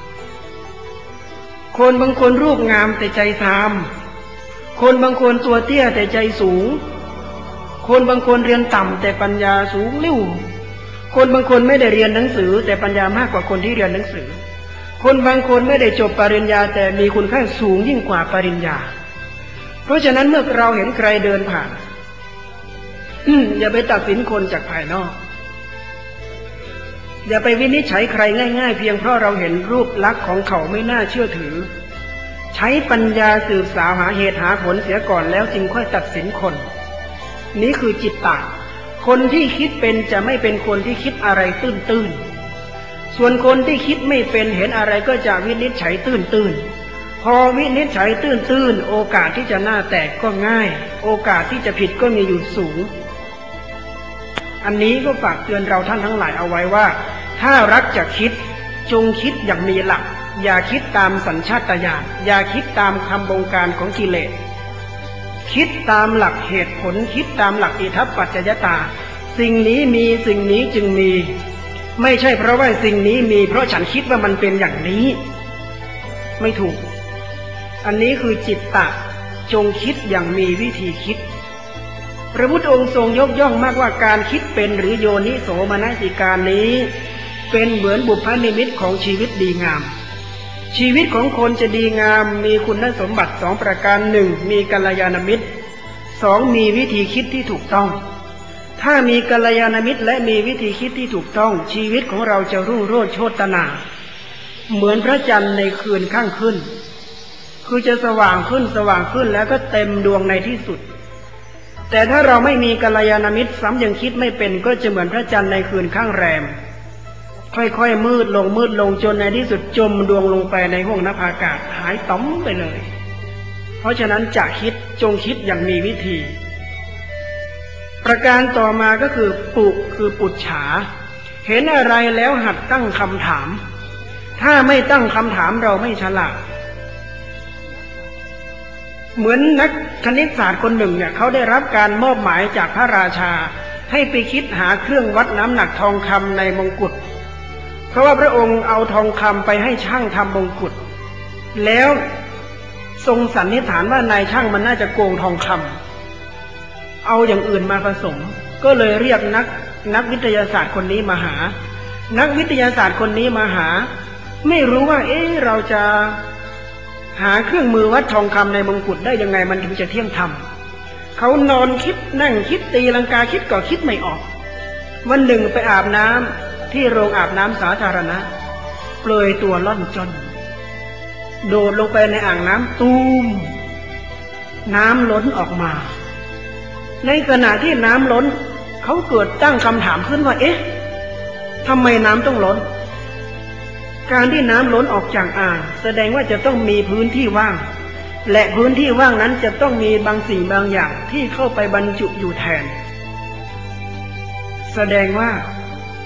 คนบางคนรูปงามแต่ใจซามคนบางคนตัวเตี้ยแต่ใจสูงคนบางคนเรียนต่ำแต่ปัญญาสูงลิ่วคนบางคนไม่ได้เรียนหนังสือแต่ปัญญามากกว่าคนที่เรียนหนังสือคนบางคนไม่ได้จบปริญญาแต่มีคุณค่าสูงยิ่งกว่าปริญญาเพราะฉะนั้นเมื่อเราเห็นใครเดินผ่านอืมอย่าไปตัดสินคนจากภายนอกอย่าไปวินิจฉัยใครง่ายๆเพียงเพราะเราเห็นรูปลักษณ์ของเขาไม่น่าเชื่อถือใช้ปัญญาสืบสาวหาเหตุหาผลเสียก่อนแล้วจึงค่อยตัดสินคนนี้คือจิตตะคนที่คิดเป็นจะไม่เป็นคนที่คิดอะไรตื้นๆส่วนคนที่คิดไม่เป็นเห็นอะไรก็จะวินิจฉัยตื้นๆพอวินิจฉัยตื้นๆโอกาสที่จะหน้าแตกก็ง่ายโอกาสที่จะผิดก็มีอยู่สูงอันนี้ก็ฝากเตือนเราท่านทั้งหลายเอาไว้ว่าถ้ารักจะคิดจงคิดอย่างมีหลักอย่าคิดตามสัญชาตญาณอย่าคิดตามคำบงการของกิเลสคิดตามหลักเหตุผลคิดตามหลักอิทัปปัจจยตาสิ่งนี้มีสิ่งนี้จึงมีไม่ใช่เพราะว่าสิ่งนี้มีเพราะฉันคิดว่ามันเป็นอย่างนี้ไม่ถูกอันนี้คือจิตตะจงคิดอย่างมีวิธีคิดพระพุทธองค์ทรงยกย่องมากว่าการคิดเป็นหรือโยนิโสมนสิการนี้เป็นเหมือนบุพนิมิตของชีวิตดีงามชีวิตของคนจะดีงามมีคุณสมบัติสองประการหนึ่งมีกัลยาณมิตรสองมีวิธีคิดที่ถูกต้องถ้ามีกัลยาณมิตรและมีวิธีคิดที่ถูกต้องชีวิตของเราจะรุ่งโรจน์โชตินาเหมือนพระจันทร์ในคืนข้างขึ้นคือจะสว่างขึ้นสว่างขึ้นแล้วก็เต็มดวงในที่สุดแต่ถ้าเราไม่มีกัลยาณมิตรซ้ำยังคิดไม่เป็นก็จะเหมือนพระจันทร์ในคืนข้างแรมค่อยๆมืดลงมืดลงจนในที่สุดจมดวงลงไปในห้วงนภาอากาศหายต้อมไปเลยเพราะฉะนั้นจะคิดจงคิดอย่างมีวิธีประการต่อมาก็คือปุคือปุจฉาเห็นอะไรแล้วหัดตั้งคำถามถ้าไม่ตั้งคำถามเราไม่ฉลาดเหมือนนักคณิตศาสตร์คนหนึ่งเนี่ยเขาได้รับการมอบหมายจากพระราชาให้ไปคิดหาเครื่องวัดน้ำหนักทองคำในมงกุฎเพราะว่าพระองค์เอาทองคำไปให้ช่างทำมงกุฎแล้วทรงสันนิษฐานว่านายช่างมันน่าจะโกงทองคำเอาอย่างอื่นมาผสมก็เลยเรียกนักนักวิทยาศาสตร์คนนี้มาหานักวิทยาศาสตร์คนนี้มาหาไม่รู้ว่าเอ๊ะเราจะหาเครื่องมือวัดทองคำในมงกุฎได้ยังไงมันถึงจะเที่ยงธรรมเขานอนคิดนั่งคิดตีลังกาคิดก็คิดไม่ออกวันหนึ่งไปอาบน้ำที่โรงอาบน้ำสาธารณะเปลือยตัวล่อนจอนโดดลงไปในอ่างน้ำตูมน้ำล้นออกมาในขณะที่น้ำล้นเขาเกิดตั้งคำถามขึ้นว่าเอ๊ะทำไมน้ำต้องล้นการที่น้ำล้นออกจากอ่างแสดงว่าจะต้องมีพื้นที่ว่างและพื้นที่ว่างนั้นจะต้องมีบางสิ่งบางอย่างที่เข้าไปบรรจุอยู่แทนแสดงว่า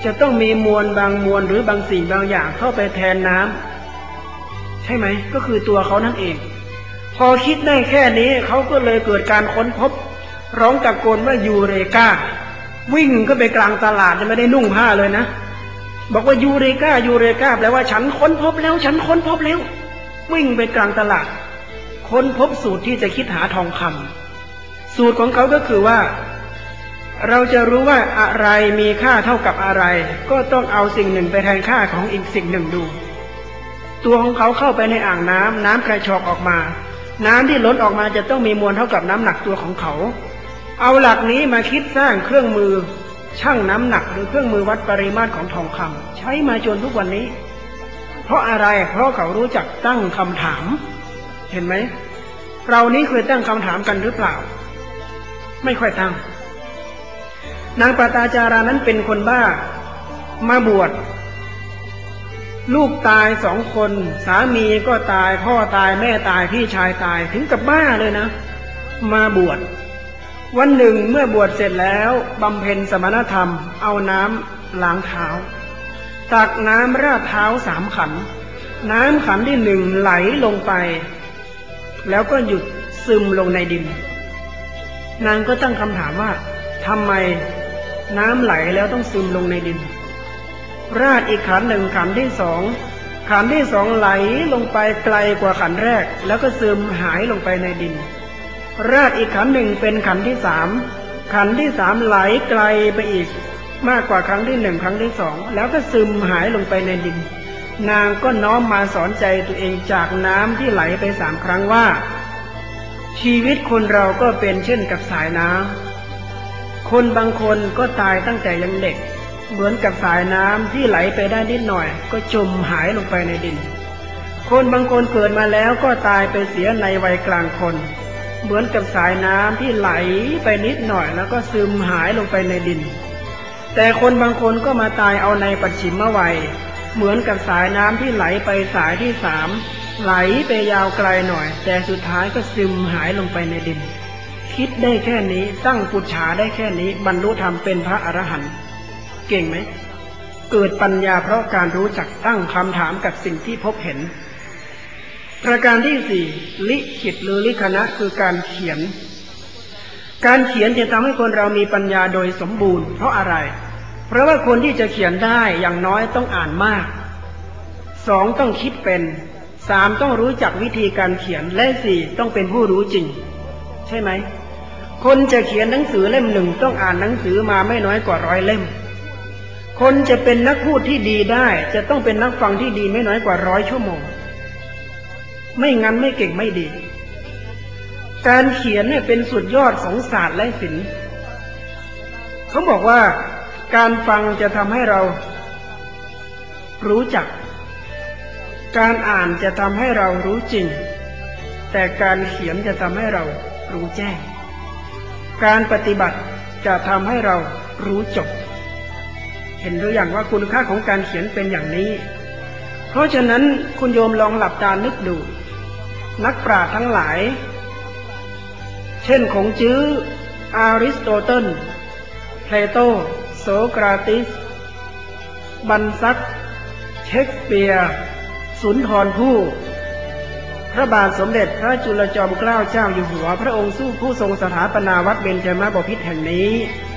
จะต้องมีมวลบางมวลหรือบางสิ่งบางอย่างเข้าไปแทนน้ำใช่ไหมก็คือตัวเขานั่นเองพอคิดได้แค่นี้เขาก็เลยเกิดการค้นพบร้องตะโกนว่ายูเรกาวิ่งก็ไปกลางตลาดจะไม่ได้นุ่งผ้าเลยนะบอกว่ายูเรกายูเรกาแปลว่าฉันค้นพบแล้วฉันค้นพบแล้ววิ่งไปกลางตลาดค้นพบสูตรที่จะคิดหาทองคำสูตรของเขาก็คือว่าเราจะรู้ว่าอะไรมีค่าเท่ากับอะไรก็ต้องเอาสิ่งหนึ่งไปแทนค่าของอีกสิ่งหนึ่งดูตัวของเขาเข้าไปในอ่างน้ำน้ำกระชอกออกมาน้ำที่ล้นออกมาจะต้องมีมวลเท่ากับน้ำหนักตัวของเขาเอาหลักนี้มาคิดสร้างเครื่องมือชั่งน้ำหนักหรือเครื่องมือวัดปริมาตรของทองคำใช้มาจนทุกวันนี้เพราะอะไรเพราะเขารู้จักตั้งคำถามเห็นไหมเรานี้เคยตั้งคำถามกันหรือเปล่าไม่ค่อยตั้งนางปตาจารานั้นเป็นคนบ้ามาบวชลูกตายสองคนสามีก็ตายพ่อตายแม่ตายพี่ชายตายถึงกับบ้าเลยนะมาบวชวันหนึ่งเมื่อบวชเสร็จแล้วบำเพ็ญสมณธรรมเอาน้ำล้างเท้าตักน้ำราดเท้าสามขันน้ำขันที่หนึ่งไหลลงไปแล้วก็หยุดซึมลงในดินนางก็ตั้งคำถามว่าทำไมน้ำไหลแล้วต้องซึมลงในดินราดอีกขันหนึ่งขันที่สองขันที่สองไหลลงไปไกลกว่าขันแรกแล้วก็ซึมหายลงไปในดินราดอีกขันหนึ่งเป็นขันที่สามขันที่สามไหลไกลไปอีกมากกว่าครั้งที่หนึ่งครั้งที่สองแล้วก็ซึมหายลงไปในดินนางก็น้อมมาสอนใจตัวเองจากน้ำที่ไหลไปสามครั้งว่าชีวิตคนเราก็เป็นเช่นกับสายน้ำคนบางคนก็ตายตั้งแต่ยังเด็กเหมือนกับสายน้ำที่ไหลไปได้นิดหน่อยก็จมหายลงไปในดินคนบางคนเกิดมาแล้วก็ตายไปเสียในวัยกลางคนเหมือนกับสายน้ำที่ไหลไปนิดหน่อยแล้วก็ซึมหายลงไปในดินแต่คนบางคนก็มาตายเอาในปัจฉิมวัยเหมือนกับสายน้ำที่ไหลไปสายที่สามไหลไปยาวไกลหน่อยแต่สุดท้ายก็ซึมหายลงไปในดินคิดได้แค่นี้ตั้งปุจฉาได้แค่นี้บรรลุธรรมเป็นพระอรหันต์เก่งไหมเกิดปัญญาเพราะการรู้จักตั้งคำถามกับสิ่งที่พบเห็นประการที่สี่ลิขิตหรือลิขณะคือการเขียนการเขียนจะทำให้คนเรามีปัญญาโดยสมบูรณ์เพราะอะไรเพราะว่าคนที่จะเขียนได้อย่างน้อยต้องอ่านมากสองต้องคิดเป็นสามต้องรู้จักวิธีการเขียนและสี่ต้องเป็นผู้รู้จริงใช่ไหมคนจะเขียนหนังสือเล่มหนึ่งต้องอ่านหนังสือมาไม่น้อยกว่าร้อยเล่มคนจะเป็นนักพูดที่ดีได้จะต้องเป็นนักฟังที่ดีไม่น้อยกว่าร้อยชั่วโมงไม่งั้นไม่เก่งไม่ดีการเขียนเนี่ยเป็นสุดยอดของศาสตร์และศิลป์เขาบอกว่าการฟังจะทำให้เรารู้จักการอ่านจะทำให้เรารู้จริงแต่การเขียนจะทำให้เรารู้แจ้งการปฏิบัติจะทำให้เรารู้จบเห็นหรือยังว่าคุณค่าของการเขียนเป็นอย่างนี้เพราะฉะนั้นคุณโยมลองหลับตานึกดูนักปราชญ์ทั้งหลายเช่นคงจื้ออาริสโตเติลเพลโตโสกราติสบันซักเชคสเปียร์สุนทรภู่พระบาทสมเด็จพระจุลจอมเกล้าเจ้าอยู่หัวพระองค์สู้ผู้ทรงสถาปนาวัดเบญจมาบพิตรแห่งนี้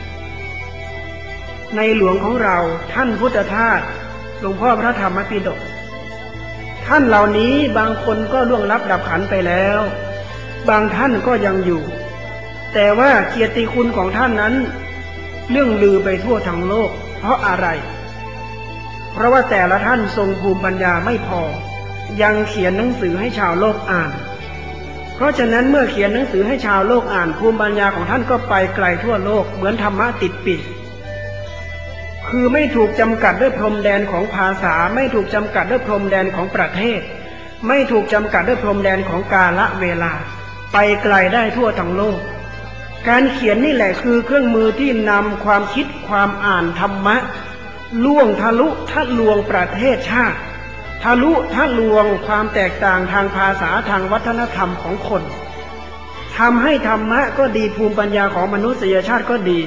ในหลวงของเราท่านพุทธทาสหลวงพ่อพระธรรมปิฎกท่านเหล่านี้บางคนก็ล่วงลับดับขันไปแล้วบางท่านก็ยังอยู่แต่ว่าเกียรติคุณของท่านนั้นเรื่องลือไปทั่วทั้งโลกเพราะอะไรเพราะว่าแต่ละท่านทรงภูมิปัญญาไม่พอยังเขียนหนังสือให้ชาวโลกอ่านเพราะฉะนั้นเมื่อเขียนหนังสือให้ชาวโลกอ่านภูมิปัญญาของท่านก็ไปไกลทั่วโลกเหมือนธรรมะติดปีกคือไม่ถูกจำกัดด้วยพรมแดนของภาษาไม่ถูกจำกัดด้วยพรมแดนของประเทศไม่ถูกจำกัดด้วยพรมแดนของกาลเวลาไปไกลได้ทั่วทั้งโลกการเขียนนี่แหละคือเครื่องมือที่นำความคิดความอ่านธรรมะล่วงทะลุทะลวงประเทศชาติทะลุทะลวงความแตกต่างทางภาษาทางวัฒนธรรมของคนทำให้ธรรมะก็ดีภูมิปัญญาของมนุษยชาติก็ดี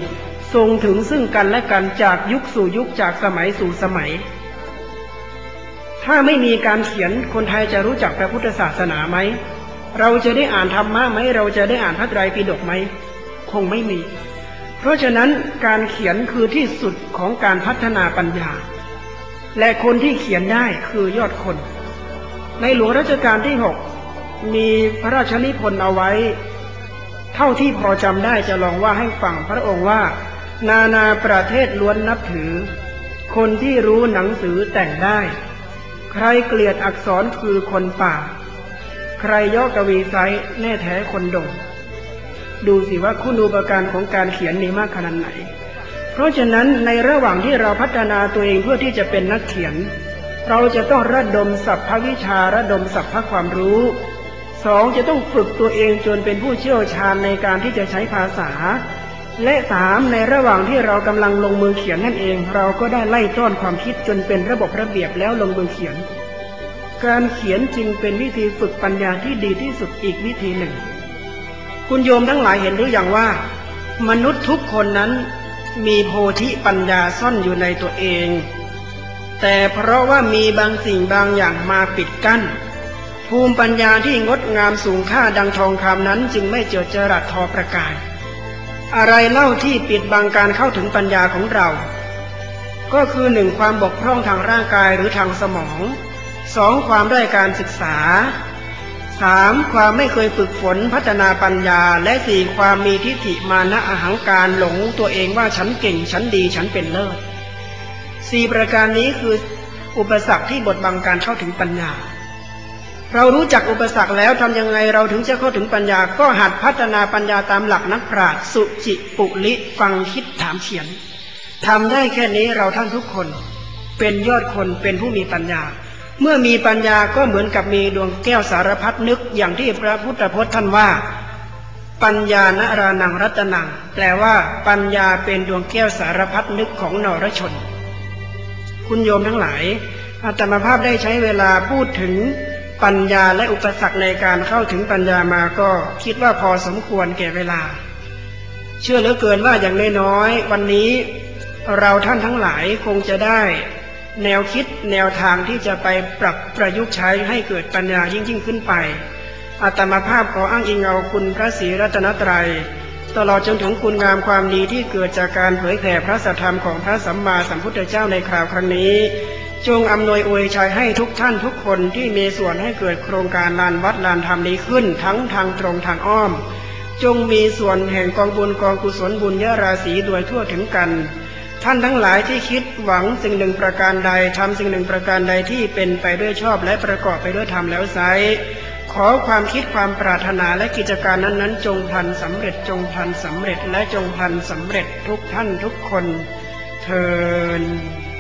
ทรงถึงซึ่งกันและกันจากยุคสู่ยุคจากสมัยสู่สมัยถ้าไม่มีการเขียนคนไทยจะรู้จักพระพุทธศาสนาไหมเราจะได้อ่านธรรมะไหมเราจะได้อ่านพระไตรปิฎกไหมคงไม่มีเพราะฉะนั้นการเขียนคือที่สุดของการพัฒนาปัญญาและคนที่เขียนได้คือยอดคนในหลวงรัชกาลที่หกมีพระราชนิพนธ์เอาไว้เท่าที่พอจำได้จะลองว่าให้ฟังพระองค์ว่านานาประเทศล้วนนับถือคนที่รู้หนังสือแต่งได้ใครเกลียดอักษรคือคนป่าใครย่อกวีไซส์แน่แท้คนดงดูสิว่าคุณูปการของการเขียนมีมากขนาดไหนเพราะฉะนั้นในระหว่างที่เราพัฒนาตัวเองเพื่อที่จะเป็นนักเขียนเราจะต้องระดมสรรพวิชาระดมสรรพความรู้สองจะต้องฝึกตัวเองจนเป็นผู้เชี่ยวชาญในการที่จะใช้ภาษาและสามในระหว่างที่เรากำลังลงมือเขียนนั่นเองเราก็ได้ไล่ต้อนความคิดจนเป็นระบบระเบียบแล้วลงมือเขียนการเขียนจึงเป็นวิธีฝึกปัญญาที่ดีที่สุดอีกวิธีหนึ่งคุณโยมทั้งหลายเห็นหรือยังว่ามนุษย์ทุกคนนั้นมีโพธิปัญญาซ่อนอยู่ในตัวเองแต่เพราะว่ามีบางสิ่งบางอย่างมาปิดกั้นภูมิปัญญาที่งดงามสูงค่าดังทองคำนั้นจึงไม่เจิดจรัสทอประกายอะไรเล่าที่ปิดบังการเข้าถึงปัญญาของเราก็คือหนึ่งความบกพร่องทางร่างกายหรือทางสมองสองความด้อยการศึกษาสามความไม่เคยฝึกฝนพัฒนาปัญญาและสี่ความมีทิฏฐิมานะอหังการหลงตัวเองว่าฉันเก่งฉันดีฉันเป็นเลิศสี่ประการนี้คืออุปสรรคที่บดบังการเข้าถึงปัญญาเรารู้จักอุปสรรคแล้วทำยังไงเราถึงจะเข้าถึงปัญญาก็หัดพัฒนาปัญญาตามหลักนักปราชญ์สุจิปุลิฟังคิดถามเขียนทำได้แค่นี้เราท่านทุกคนเป็นยอดคนเป็นผู้มีปัญญาเมื่อมีปัญญาก็เหมือนกับมีดวงแก้วสารพัดนึกอย่างที่พระพุทธพจน์ท่านว่าปัญญานรานังรัตนังแปลว่าปัญญาเป็นดวงแก้วสารพัดนึกของนรชนคุณโยมทั้งหลายอาตมาภาพได้ใช้เวลาพูดถึงปัญญาและอุปสรรคในการเข้าถึงปัญญามาก็คิดว่าพอสมควรแก่เวลาเชื่อเหลือเกินว่าอย่างน้อยๆวันนี้เราท่านทั้งหลายคงจะได้แนวคิดแนวทางที่จะไปปรับประยุกต์ใช้ให้เกิดปัญญายิ่งยิ่งขึ้นไปอาตมาภาพขออ้างอิงเอาคุณพระศรีรัตนตรัยตลอดจนถึงคุณงามความดีที่เกิดจากการเผยแผ่พระสัทธรรมของพระสัมมาสัมพุทธเจ้าในคราวครั้งนี้จงอำนวยอวยชัยให้ทุกท่านทุกคนที่มีส่วนให้เกิดโครงการลานวัดลานธรรมนี้ขึ้นทั้งทางตรงทางอ้อมจงมีส่วนแห่งกองบุญกองกุศลบุญญาราศีโดยทั่วถึงกันท่านทั้งหลายที่คิดหวังสิ่งหนึ่งประการใดทำสิ่งหนึ่งประการใดที่เป็นไปด้วยชอบและประกอบไปด้วยธรรมแล้วไซร้ขอความคิดความปรารถนาและกิจการนั้นๆจงพลันสำเร็จจงพลันสำเร็จและจงพลันสำเร็จทุกท่านทุกคนเทอญ